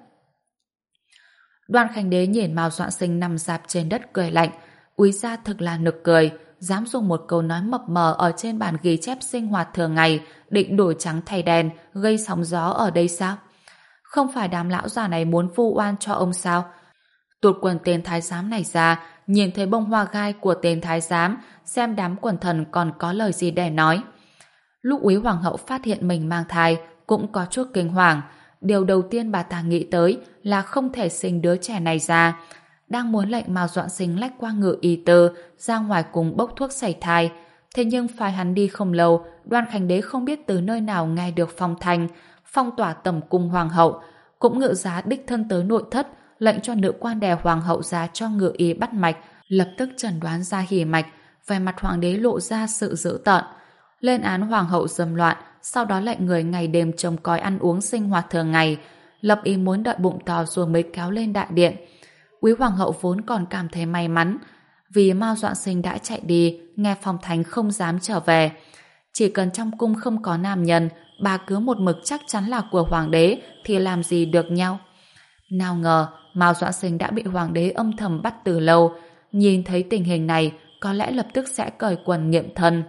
Đoan Khánh Đế nhìn Mao Doãn Sinh nằm rạp trên đất cười lạnh, úi ra thực là nực cười, dám dùng một câu nói mập mờ ở trên bản ghi chép sinh hoạt thường ngày định đổi trắng thay đen, gây sóng gió ở đây sao? Không phải đám lão già này muốn vu oan cho ông sao? Tuột quần tên thái giám này ra, nhìn thấy bông hoa gai của tên thái giám, xem đám quần thần còn có lời gì để nói. Lúc Úy Hoàng hậu phát hiện mình mang thai, cũng có chút kinh hoàng. Điều đầu tiên bà ta nghĩ tới là không thể sinh đứa trẻ này ra. Đang muốn lệnh Mao Doãn Sinh lách qua ngự y tư, ra ngoài cùng bốc thuốc sảy thai. Thế nhưng phải hắn đi không lâu, Đoan Khánh Đế không biết từ nơi nào nghe được phong thanh, phong tỏa tầm cung hoàng hậu, cũng ngự giá đích thân tới nội thất, lệnh cho nữ quan đè hoàng hậu ra cho ngự y bắt mạch, lập tức chẩn đoán ra hỉ mạch. Vẻ mặt hoàng đế lộ ra sự dữ tợn, lên án hoàng hậu dâm loạn, sau đó lệnh người ngày đêm trông coi ăn uống sinh hoạt thường ngày, lập ý muốn đợi bụng to rồi mới kéo lên đại điện. Quý hoàng hậu vốn còn cảm thấy may mắn, vì Mao Doãn Sinh đã chạy đi, nghe phong thành không dám trở về. Chỉ cần trong cung không có nam nhân, bà cứ một mực chắc chắn là của hoàng đế thì làm gì được nhau. Nào ngờ Mao Doãn Sinh đã bị hoàng đế âm thầm bắt từ lâu, nhìn thấy tình hình này có lẽ lập tức sẽ cởi quần nghiệm thân.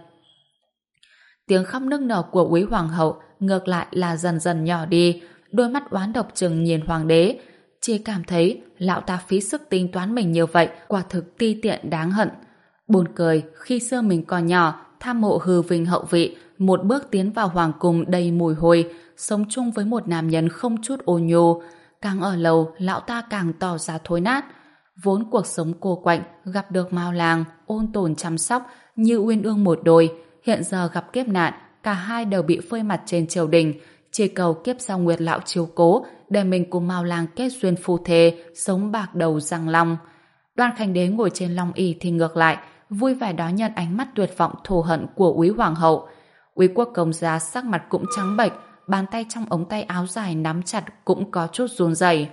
Tiếng khóc nức nở của Úy hoàng hậu ngược lại là dần dần nhỏ đi, đôi mắt oán độc trừng nhìn hoàng đế, chỉ cảm thấy lão ta phí sức tính toán mình như vậy, quả thực ti tiện đáng hận. Buồn cười, khi xưa mình còn nhỏ, tham mộ hư vinh hậu vị, một bước tiến vào hoàng cung đầy mùi hôi, sống chung với một nam nhân không chút ôn nhu, càng ở lâu lão ta càng tỏ ra thối nát. Vốn cuộc sống cô quạnh, gặp được Mao Lang ôn tồn chăm sóc như uyên ương một đôi, hiện giờ gặp kiếp nạn, cả hai đều bị phơi mặt trên triều đình, chỉ cầu kiếp sau Nguyệt lão chiếu cố để mình cùng Mao Lang kết duyên phu thê, sống bạc đầu răng long. Đoan Khánh Đế ngồi trên long ỷ thì ngược lại, vui vẻ đón nhận ánh mắt tuyệt vọng thù hận của Úy hoàng hậu. Úy Quốc công gia sắc mặt cũng trắng bệch, bàn tay trong ống tay áo dài nắm chặt cũng có chút run rẩy.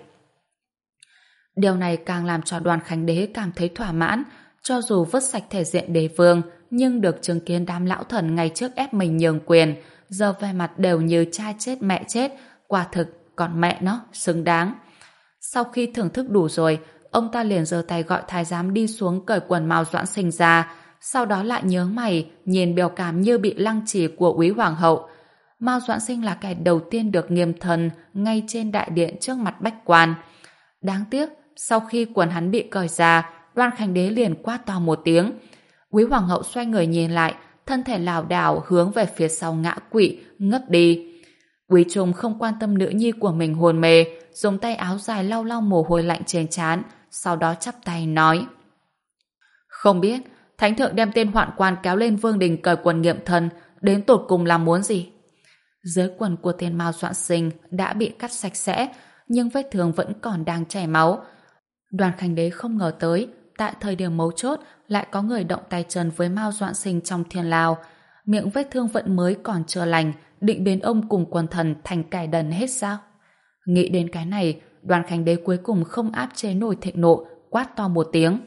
Điều này càng làm cho Đoan Khánh Đế cảm thấy thỏa mãn, cho dù vứt sạch thể diện đế vương, nhưng được chứng kiến đám lão thần ngày trước ép mình nhường quyền, giờ về mặt đều như cha chết mẹ chết, quả thực còn mẹ nó xứng đáng. Sau khi thưởng thức đủ rồi, ông ta liền giơ tay gọi thái giám đi xuống cởi quần Mao Doãn Sinh ra, sau đó lại nhớ mày nhìn biểu cảm như bị lăng trì của Úy hoàng hậu. Mao Doãn Sinh là kẻ đầu tiên được nghiêm thần ngay trên đại điện trước mặt bách quan. Đáng tiếc, sau khi quần hắn bị cởi ra, Đoan Khánh Đế liền quát to một tiếng. Úy hoàng hậu xoay người nhìn lại, thân thể lảo đảo hướng về phía sau ngã quỵ, ngất đi. Úy Trung không quan tâm nữ nhi của mình hôn mê, dùng tay áo dài lau lau mồ hôi lạnh trên trán, sau đó chắp tay nói: Không biết, thánh thượng đem tên hoạn quan kéo lên vương đình cởi quần nghiệm thân, đến tột cùng là muốn gì? Dưới quần của tên Mao Doãn Sinh đã bị cắt sạch sẽ, nhưng vết thương vẫn còn đang chảy máu. Đoan Khánh Đế không ngờ tới, tại thời điểm mấu chốt lại có người động tay chân với Mao Doãn Sinh trong thiên lao. Miệng vết thương vẫn mới còn chưa lành, định biến ông cùng quần thần thành kẻ đần hết sao? Nghĩ đến cái này, Đoan Khánh Đế cuối cùng không áp chế nổi thịnh nộ, quát to một tiếng.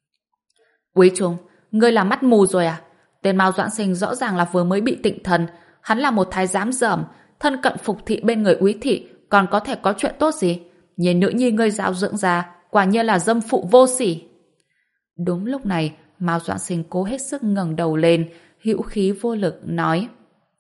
Úy Trung, ngươi là mắt mù rồi à? Tên Mao Doãn Sinh rõ ràng là vừa mới bị tịnh thần, hắn là một thái giám dởm, thân cận phục thị bên người Úy thị, còn có thể có chuyện tốt gì? Nhìn nữ nhi ngươi giáo dưỡng ra, quả nhiên là dâm phụ vô sỉ. Đúng lúc này, Mao Doãn Sinh cố hết sức ngẩng đầu lên, hữu khí vô lực nói: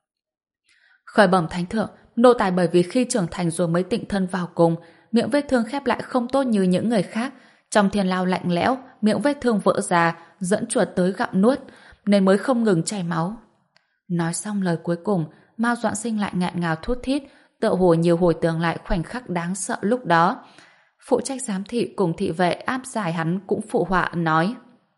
Khởi bẩm thánh thượng, nô tài bởi vì khi trưởng thành rồi mới tịnh thân vào cùng, miệng vết thương khép lại không tốt như những người khác, trong thiên lao lạnh lẽo, miệng vết thương vỡ ra, dẫn chuột tới gặm nuốt, nên mới không ngừng chảy máu. Nói xong lời cuối cùng, Mao Doãn Sinh lại ngạn ngào thút thít, tựa hồ nhiều hồi tưởng lại khoảnh khắc đáng sợ lúc đó. Phụ trách giám thị cùng thị vệ áp giải hắn cũng phụ họa nói: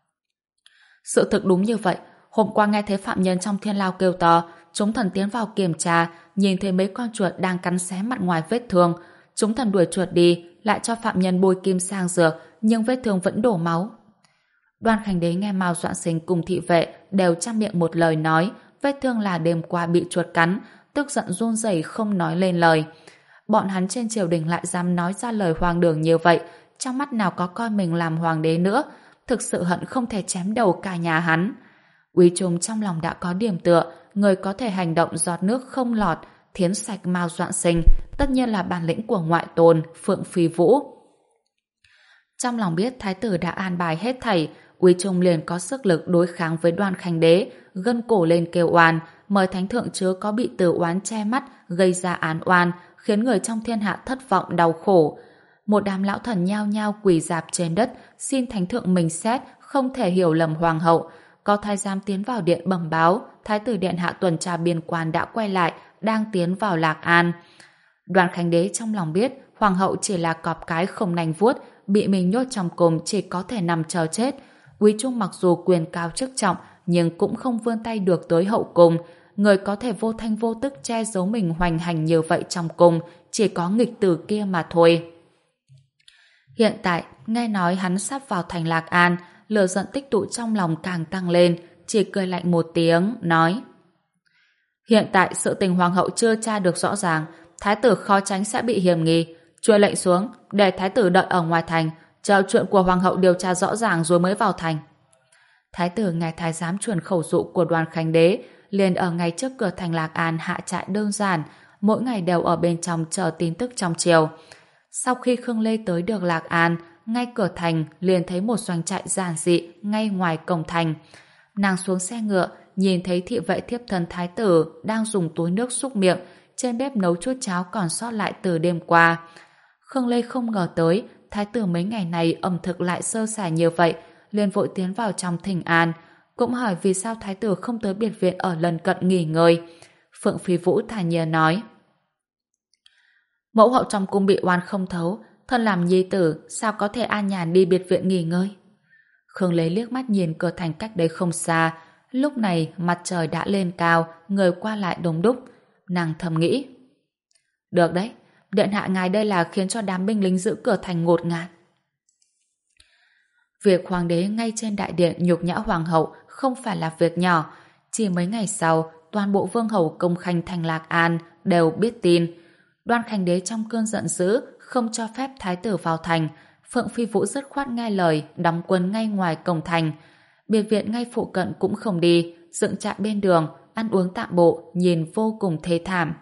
Sự thực đúng như vậy, hôm qua nghe thấy phạm nhân trong thiên lao kêu to, chúng thần tiến vào kiểm tra, nhìn thấy mấy con chuột đang cắn xé mặt ngoài vết thương, chúng thần đuổi chuột đi, lại cho phạm nhân bôi kim sang dược, nhưng vết thương vẫn đổ máu. Đoan Khánh Đế nghe Mao Doãn Sinh cùng thị vệ đều trăm miệng một lời nói vết thương là đêm qua bị chuột cắn, tức giận run rẩy không nói lên lời. Bọn hắn trên triều đình lại dám nói ra lời hoang đường như vậy, trong mắt nào có coi mình làm hoàng đế nữa, thực sự hận không thể chém đầu cả nhà hắn. Úy Trung trong lòng đã có điểm tựa, người có thể hành động giọt nước không lọt, thiến sạch Mao Doãn Sinh, tất nhiên là bản lĩnh của ngoại tôn Phượng Phi Vũ. Trong lòng biết thái tử đã an bài hết thảy, Úy Trung liền có sức lực đối kháng với Đoan Khánh Đế, gân cổ lên kêu oan, mời thánh thượng chớ có bị từ oán che mắt, gây ra án oan, khiến người trong thiên hạ thất vọng đau khổ. Một đám lão thần nhao nhao quỳ rạp trên đất, xin thánh thượng mình xét, không thể hiểu lầm hoàng hậu. Có thái giám tiến vào điện bẩm báo, thái tử điện hạ tuần tra biên quan đã quay lại, đang tiến vào Lạc An. Đoan Khánh Đế trong lòng biết hoàng hậu chỉ là cọp cái không nành vuốt, bị mình nhốt trong cung chỉ có thể nằm chờ chết. Úy Trung mặc dù quyền cao chức trọng nhưng cũng không vươn tay được tới hậu cung. Người có thể vô thanh vô tức che giấu mình hoành hành như vậy trong cung chỉ có nghịch tử kia mà thôi. Hiện tại nghe nói hắn sắp vào thành Lạc An, lửa giận tích tụ trong lòng càng tăng lên, chỉ cười lạnh một tiếng nói: hiện tại sự tình hoàng hậu chưa tra được rõ ràng, thái tử khó tránh sẽ bị hiềm nghi. Truyền lệnh xuống để thái tử đợi ở ngoài thành, chờ chuyện của hoàng hậu điều tra rõ ràng rồi mới vào thành. Thái tử nghe thái giám truyền khẩu dụ của Đoan Khánh Đế, liền ở ngay trước cửa thành Lạc An hạ trại đơn giản, mỗi ngày đều ở bên trong chờ tin tức trong triều. Sau khi Khương Lê tới được Lạc An, ngay cửa thành liền thấy một doanh trại giản dị ngay ngoài cổng thành. Nàng xuống xe ngựa, nhìn thấy thị vệ thiếp thân thái tử đang dùng túi nước súc miệng, trên bếp nấu chút cháo còn sót lại từ đêm qua. Khương Lê không ngờ tới thái tử mấy ngày này ẩm thực lại sơ sài như vậy, liền vội tiến vào trong thỉnh an, cũng hỏi vì sao thái tử không tới biệt viện ở lần cận nghỉ ngơi. Phượng Phi Vũ thản nhiên nói: mẫu hậu trong cung bị oan không thấu, thân làm nhi tử sao có thể an nhàn đi biệt viện nghỉ ngơi. Khương Lê liếc mắt nhìn cửa thành cách đấy không xa, lúc này mặt trời đã lên cao, người qua lại đông đúc. Nàng thầm nghĩ: được đấy, điện hạ ngài đây là khiến cho đám binh lính giữ cửa thành ngột ngạt. Việc hoàng đế ngay trên đại điện nhục nhã hoàng hậu không phải là việc nhỏ. Chỉ mấy ngày sau, toàn bộ vương hầu công khanh thành Lạc An đều biết tin. Đoan Khánh Đế trong cơn giận dữ không cho phép thái tử vào thành. Phượng Phi Vũ dứt khoát nghe lời, đóng quân ngay ngoài cổng thành. Biệt viện ngay phụ cận cũng không đi, dựng trại bên đường, ăn uống tạm bộ, nhìn vô cùng thê thảm.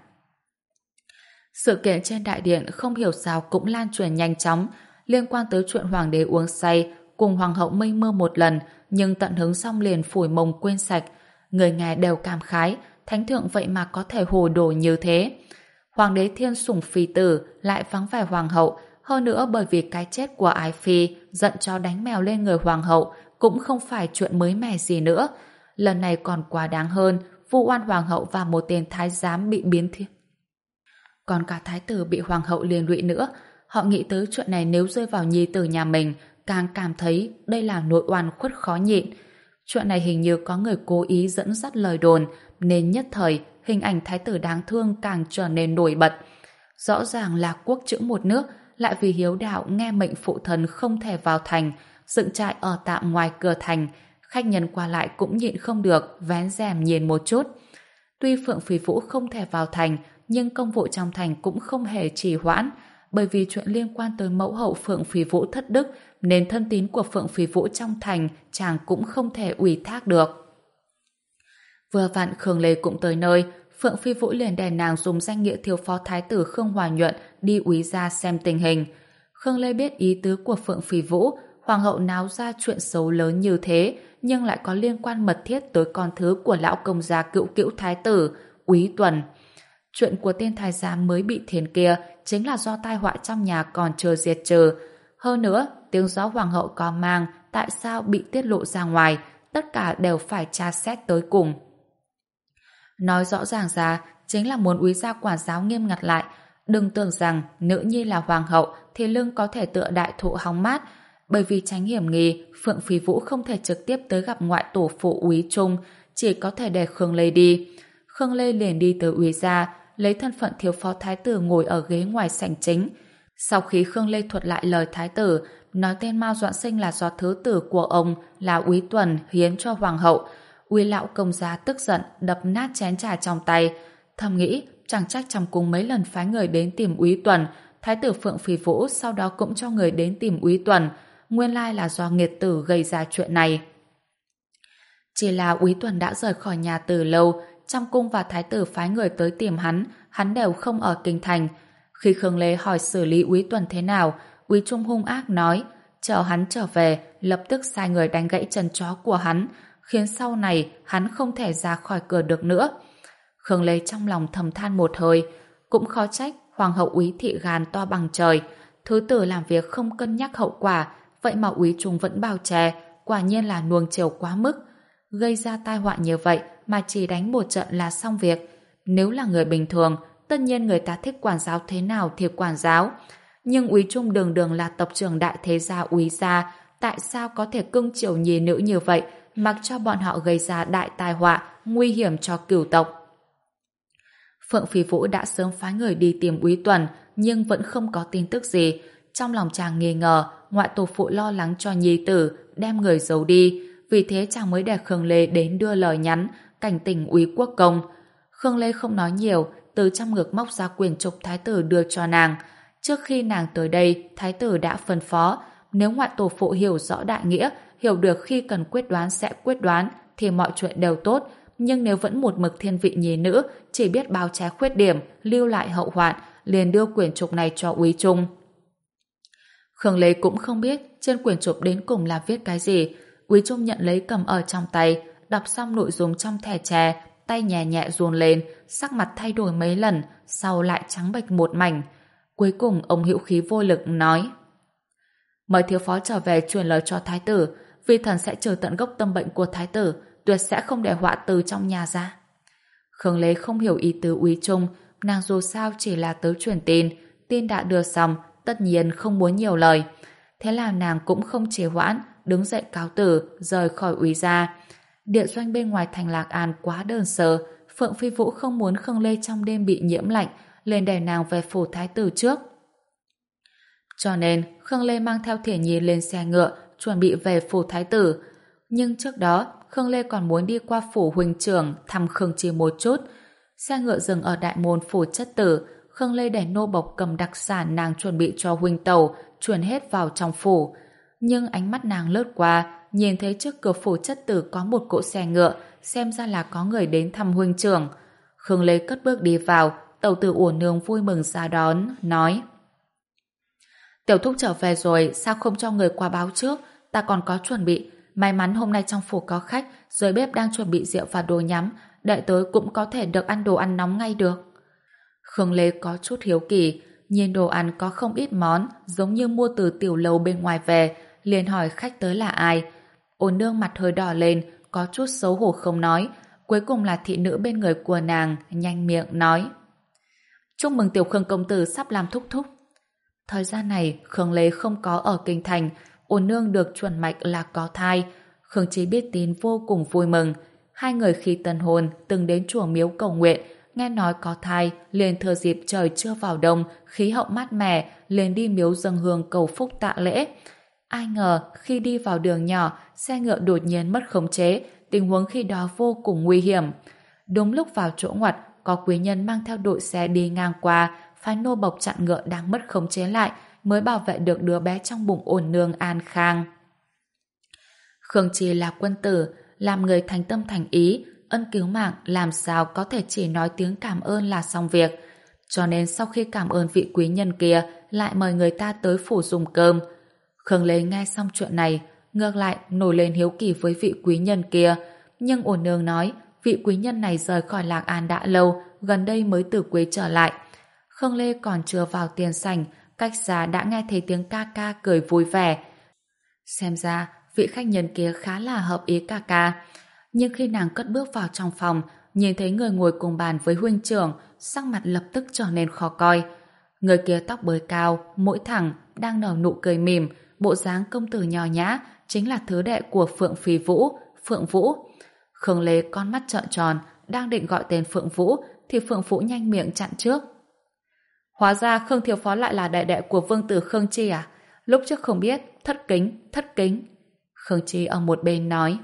Sự kiện trên đại điện không hiểu sao cũng lan truyền nhanh chóng, liên quan tới chuyện hoàng đế uống say cùng hoàng hậu mây mưa một lần, nhưng tận hứng xong liền phủi mông quên sạch. Người nghe đều cảm khái, thánh thượng vậy mà có thể hồ đồ như thế. Hoàng đế thiên sủng phi tử lại vắng vẻ hoàng hậu, hơn nữa bởi vì cái chết của Ái Phi giận cho đánh mèo lên người hoàng hậu cũng không phải chuyện mới mẻ gì nữa. Lần này còn quá đáng hơn, vu oan hoàng hậu và một tên thái giám bị biến thiên. Còn cả thái tử bị hoàng hậu liên lụy nữa. Họ nghĩ tới chuyện này nếu rơi vào nhi tử nhà mình, càng cảm thấy đây là nỗi oan khuất khó nhịn. Chuyện này hình như có người cố ý dẫn dắt lời đồn, nên nhất thời hình ảnh thái tử đáng thương càng trở nên nổi bật. Rõ ràng là quốc chữ một nước, lại vì hiếu đạo nghe mệnh phụ thần không thể vào thành, dựng trại ở tạm ngoài cửa thành. Khách nhân qua lại cũng nhịn không được, vén rèm nhìn một chút. Tuy Phượng Phi Vũ không thể vào thành, nhưng công vụ trong thành cũng không hề trì hoãn, bởi vì chuyện liên quan tới mẫu hậu Phượng Phi Vũ thất đức, nên thân tín của Phượng Phi Vũ trong thành chàng cũng không thể ủy thác được. Vừa vặn Khương Lê cũng tới nơi, Phượng Phi Vũ liền đè nàng dùng danh nghĩa thiếu phó thái tử Khương Hòa Nhuận đi úy ra xem tình hình. Khương Lê biết ý tứ của Phượng Phi Vũ, hoàng hậu náo ra chuyện xấu lớn như thế, nhưng lại có liên quan mật thiết tới con thứ của lão công gia cựu cữu thái tử, Úy Tuần. Chuyện của tên thái giám mới bị thiền kia chính là do tai họa trong nhà còn chưa diệt trừ. Hơn nữa, tiếng gió hoàng hậu có mang tại sao bị tiết lộ ra ngoài, tất cả đều phải tra xét tới cùng. Nói rõ ràng ra, chính là muốn úy gia quản giáo nghiêm ngặt lại. Đừng tưởng rằng nữ nhi là hoàng hậu thì lưng có thể tựa đại thụ hóng mát, bởi vì tránh hiểm nghi, Phượng Phi Vũ không thể trực tiếp tới gặp ngoại tổ phụ Úy Trung, chỉ có thể để Khương Lê đi. Khương Lê liền đi tới úy gia, lấy thân phận thiếu phó thái tử ngồi ở ghế ngoài sảnh chính. Sau khi Khương Lê thuật lại lời thái tử, nói tên Mao Doãn Sinh là do thứ tử của ông là Úy Tuần hiến cho hoàng hậu, Úy lão công gia tức giận đập nát chén trà trong tay, thầm nghĩ chẳng trách trong cung mấy lần phái người đến tìm Úy Tuần, thái tử Phượng Phi Vũ sau đó cũng cho người đến tìm Úy Tuần, nguyên lai là do nghiệt tử gây ra chuyện này. Chỉ là Úy Tuần đã rời khỏi nhà từ lâu, trong cung và thái tử phái người tới tìm hắn, hắn đều không ở kinh thành. Khi Khương Lê hỏi xử lý Úy Tuần thế nào, Úy Trung hung ác nói, chờ hắn trở về, lập tức sai người đánh gãy chân chó của hắn, khiến sau này hắn không thể ra khỏi cửa được nữa. Khương Lê trong lòng thầm than một hơi, cũng khó trách hoàng hậu Úy thị gan to bằng trời, thứ tử làm việc không cân nhắc hậu quả, vậy mà Úy Trung vẫn bao che, quả nhiên là nuông chiều quá mức. Gây ra tai họa như vậy mà chỉ đánh một trận là xong việc. Nếu là người bình thường, tất nhiên người ta thích quản giáo thế nào thì quản giáo. Nhưng Úy Trung đường đường là tộc trưởng đại thế gia Úy gia, tại sao có thể cưng chiều nhi nữ như vậy, mặc cho bọn họ gây ra đại tai họa, nguy hiểm cho cửu tộc. Phượng Phi Vũ đã sớm phái người đi tìm Úy Tuần, nhưng vẫn không có tin tức gì. Trong lòng chàng nghi ngờ, ngoại tổ phụ lo lắng cho nhi tử, đem người giấu đi, vì thế chàng mới để Khương Lê đến đưa lời nhắn, cảnh tỉnh Úy Quốc Công. Khương Lê không nói nhiều, từ trong ngực móc ra quyển trục thái tử đưa cho nàng. Trước khi nàng tới đây, thái tử đã phân phó, nếu ngoại tổ phụ hiểu rõ đại nghĩa, hiểu được khi cần quyết đoán sẽ quyết đoán, thì mọi chuyện đều tốt. Nhưng nếu vẫn một mực thiên vị nhi nữ, chỉ biết bao che khuyết điểm, lưu lại hậu hoạn, liền đưa quyển trục này cho Úy Trung. Khương Lê cũng không biết trên quyển trục đến cùng là viết cái gì. Úy Trung nhận lấy cầm ở trong tay, đọc xong nội dung trong thẻ tre, tay nhẹ nhẹ run lên, sắc mặt thay đổi mấy lần, sau lại trắng bệch một mảnh. Cuối cùng ông hữu khí vô lực nói: mời thiếu phó trở về truyền lời cho thái tử, vi thần sẽ trừ tận gốc tâm bệnh của thái tử, tuyệt sẽ không để họa từ trong nhà ra. Khương Lê không hiểu ý tứ Úy Trung, nàng dù sao chỉ là tớ truyền tin, tin đã đưa xong, tất nhiên không muốn nhiều lời. Thế là nàng cũng không trì hoãn, đứng dậy cáo tử, rời khỏi Úy gia. Địa doanh bên ngoài thành Lạc An quá đơn sơ, Phượng Phi Vũ không muốn Khương Lê trong đêm bị nhiễm lạnh, liền đẩy nàng về phủ thái tử trước. Cho nên Khương Lê mang theo Thiển Nhi lên xe ngựa, chuẩn bị về phủ thái tử. Nhưng trước đó Khương Lê còn muốn đi qua phủ huynh trưởng thăm Khương Chi một chút. Xe ngựa dừng ở đại môn phủ chất tử, Khương Lê để nô bộc cầm đặc sản nàng chuẩn bị cho huynh tẩu chuyển hết vào trong phủ. Nhưng ánh mắt nàng lướt qua, nhìn thấy trước cửa phủ chất tử có một cỗ xe ngựa, xem ra là có người đến thăm huynh trưởng. Khương Lê cất bước đi vào, tẩu tử Uổng Nương vui mừng ra đón, nói: tiểu thúc trở về rồi, sao không cho người qua báo trước, ta còn có chuẩn bị. May mắn hôm nay trong phủ có khách, dưới bếp đang chuẩn bị rượu và đồ nhắm, đợi tới cũng có thể được ăn đồ ăn nóng ngay được. Khương Lê có chút hiếu kỳ, nhìn đồ ăn có không ít món, giống như mua từ tiểu lầu bên ngoài về, liền hỏi khách tới là ai. Ôn Nương mặt hơi đỏ lên, có chút xấu hổ không nói, cuối cùng là thị nữ bên người của nàng, nhanh miệng nói: chúc mừng tiểu Khương công tử sắp làm thúc thúc. Thời gian này Khương Lê không có ở kinh thành, Ôn Nương được chuẩn mạch là có thai. Khương Chí biết tin vô cùng vui mừng. Hai người khi tân hôn từng đến chùa miếu cầu nguyện, nghe nói có thai, liền thừa dịp trời chưa vào đông, khí hậu mát mẻ, liền đi miếu dâng hương cầu phúc tạ lễ. Ai ngờ khi đi vào đường nhỏ, xe ngựa đột nhiên mất khống chế, tình huống khi đó vô cùng nguy hiểm. Đúng lúc vào chỗ ngoặt, có quý nhân mang theo đội xe đi ngang qua, phái nô bộc chặn ngựa đang mất khống chế lại, mới bảo vệ được đứa bé trong bụng Ôn Nương an khang. Khương Chi là quân tử, làm người thành tâm thành ý, ân cứu mạng làm sao có thể chỉ nói tiếng cảm ơn là xong việc. Cho nên sau khi cảm ơn vị quý nhân kia, lại mời người ta tới phủ dùng cơm. Khương Lê nghe xong chuyện này, ngược lại nổi lên hiếu kỳ với vị quý nhân kia, nhưng Ôn Nương nói vị quý nhân này rời khỏi Lạc An đã lâu, gần đây mới từ quê trở lại. Khương Lê còn chưa vào tiền sảnh, cách xa đã nghe thấy tiếng ca ca cười vui vẻ. Xem ra vị khách nhân kia khá là hợp ý ca ca. Nhưng khi nàng cất bước vào trong phòng, nhìn thấy người ngồi cùng bàn với huynh trưởng, sắc mặt lập tức trở nên khó coi. Người kia tóc bới cao, mũi thẳng, đang nở nụ cười mỉm, bộ dáng công tử nho nhã, chính là thứ đệ của Phượng Phi Vũ, Phượng Vũ. Khương Lê con mắt trợn tròn, đang định gọi tên Phượng Vũ, thì Phượng Vũ nhanh miệng chặn trước. Hóa ra Khương thiếu phó lại là đệ đệ của vương tử Khương Chi à? Lúc trước không biết, thất kính, thất kính. Khương Chi ở một bên nói: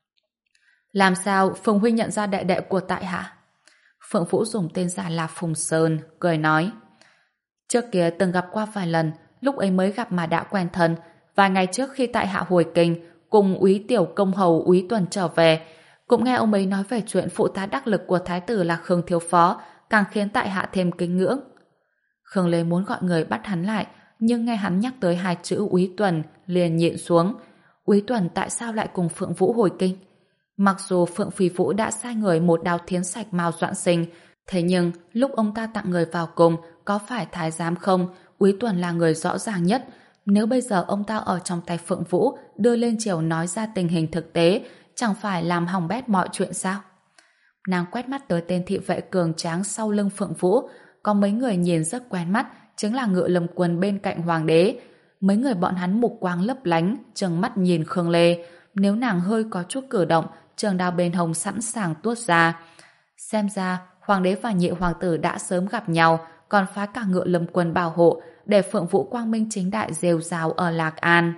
làm sao Phùng huynh nhận ra đệ đệ của tại hạ? Phượng Vũ dùng tên giả là Phùng Sơn, cười nói: trước kia từng gặp qua vài lần, lúc ấy mới gặp mà đã quen thân. Vài ngày trước khi tại hạ hồi kinh, cùng úy tiểu công hầu Úy Tuần trở về, cũng nghe ông ấy nói về chuyện phụ tá đắc lực của thái tử là Khương thiếu phó, càng khiến tại hạ thêm kính ngưỡng. Khương Lê muốn gọi người bắt hắn lại, nhưng nghe hắn nhắc tới hai chữ Úy Tuần, liền nhịn xuống. Úy Tuần tại sao lại cùng Phượng Vũ hồi kinh? Mặc dù Phượng Phi Vũ đã sai người một đao thiến sạch Mao Doãn Sinh, thế nhưng lúc ông ta tặng người vào cùng có phải thái giám không, Úy Tuần là người rõ ràng nhất. Nếu bây giờ ông ta ở trong tay Phượng Vũ đưa lên triều nói ra tình hình thực tế, chẳng phải làm hỏng bét mọi chuyện sao? Nàng quét mắt tới tên thị vệ cường tráng sau lưng Phượng Vũ, có mấy người nhìn rất quen mắt, chính là Ngự Lâm Quân bên cạnh hoàng đế. Mấy người bọn hắn mục quang lấp lánh, trừng mắt nhìn Khương Lê. Nếu nàng hơi có chút cử động, trường đao bên hông sẵn sàng tuốt ra. Xem ra, hoàng đế và nhị hoàng tử đã sớm gặp nhau, còn phái cả Ngự Lâm Quân bảo hộ, để Phượng Vũ quang minh chính đại rêu rao ở Lạc An.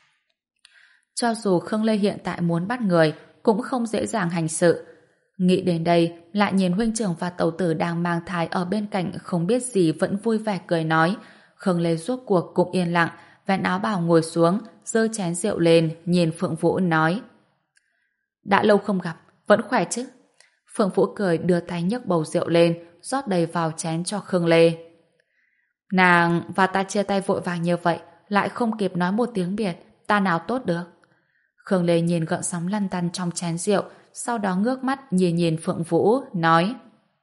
Cho dù Khương Lê hiện tại muốn bắt người, cũng không dễ dàng hành sự. Nghĩ đến đây, lại nhìn huynh trưởng và tẩu tử đang mang thai ở bên cạnh không biết gì vẫn vui vẻ cười nói. Khương Lê rốt cuộc cũng yên lặng, vén áo bào ngồi xuống, giơ chén rượu lên, nhìn Phượng Vũ nói. Đã lâu không gặp, vẫn khỏe chứ? Phượng Vũ cười đưa tay nhấc bầu rượu lên, rót đầy vào chén cho Khương Lê. Nàng và ta chia tay vội vàng như vậy, lại không kịp nói một tiếng biệt, ta nào tốt được. Khương Lê nhìn gợn sóng lăn tăn trong chén rượu, sau đó ngước mắt nhìn nhìn Phượng Vũ, nói.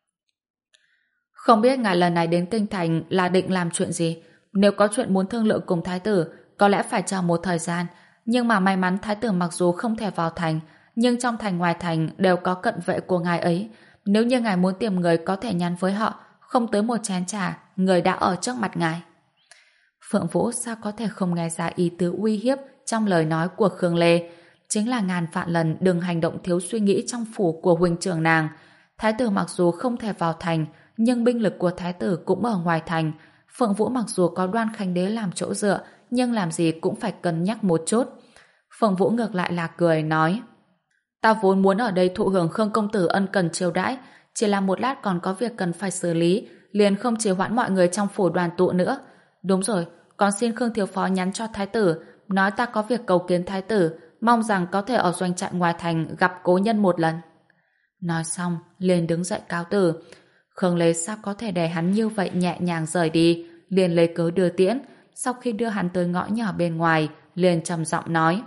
Không biết ngài lần này đến kinh thành là định làm chuyện gì? Nếu có chuyện muốn thương lượng cùng thái tử, có lẽ phải chờ một thời gian, nhưng mà may mắn thái tử mặc dù không thể vào thành, nhưng trong thành ngoài thành đều có cận vệ của ngài ấy. Nếu như ngài muốn tìm người có thể nhắn với họ, không tới một chén trà, người đã ở trước mặt ngài. Phượng Vũ sao có thể không nghe ra ý tứ uy hiếp trong lời nói của Khương Lê? Chính là ngàn vạn lần đừng hành động thiếu suy nghĩ trong phủ của huynh trưởng nàng. Thái tử mặc dù không thể vào thành, nhưng binh lực của thái tử cũng ở ngoài thành. Phượng Vũ mặc dù có Đoan Khánh Đế làm chỗ dựa, nhưng làm gì cũng phải cân nhắc một chút. Phượng Vũ ngược lại là cười nói. Ta vốn muốn ở đây thụ hưởng Khương công tử ân cần chiêu đãi, chỉ là một lát còn có việc cần phải xử lý, liền không trì hoãn mọi người trong phủ đoàn tụ nữa. Đúng rồi, còn xin Khương thiếu phó nhắn cho thái tử, nói ta có việc cầu kiến thái tử, mong rằng có thể ở doanh trại ngoài thành gặp cố nhân một lần. Nói xong, liền đứng dậy cáo từ. Khương Lê sao có thể để hắn như vậy nhẹ nhàng rời đi, liền lấy cớ đưa tiễn. Sau khi đưa hắn tới ngõ nhỏ bên ngoài, liền trầm giọng nói.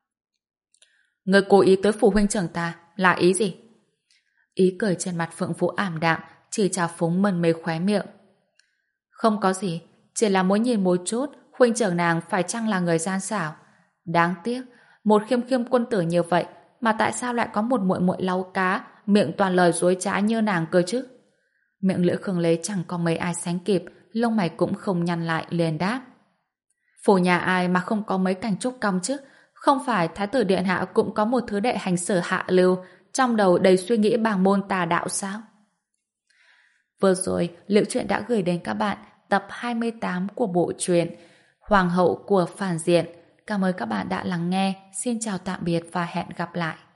Người cố ý tới phủ huynh trưởng ta, là ý gì? Ý cười trên mặt Phượng Vũ ảm đạm, chỉ trào phúng mân mê khóe miệng. Không có gì, chỉ là muốn nhìn một chút huynh trưởng nàng phải chăng là người gian xảo. Đáng tiếc, một khiêm khiêm quân tử như vậy mà tại sao lại có một muội muội láu cá, miệng toàn lời dối trá như nàng cơ chứ? Miệng lưỡi Khương Lê chẳng có mấy ai sánh kịp, lông mày cũng không nhăn lại, liền đáp. Phủ nhà ai mà không có mấy cành trúc cong chứ? Không phải thái tử điện hạ cũng có một thứ đệ hành xử hạ lưu, trong đầu đầy suy nghĩ bàng môn tà đạo sao? Vừa rồi, Liễu Chuyện đã gửi đến các bạn tập hai mươi tám của bộ truyện Hoàng hậu của phản diện. Cảm ơn các bạn đã lắng nghe. Xin chào tạm biệt và hẹn gặp lại.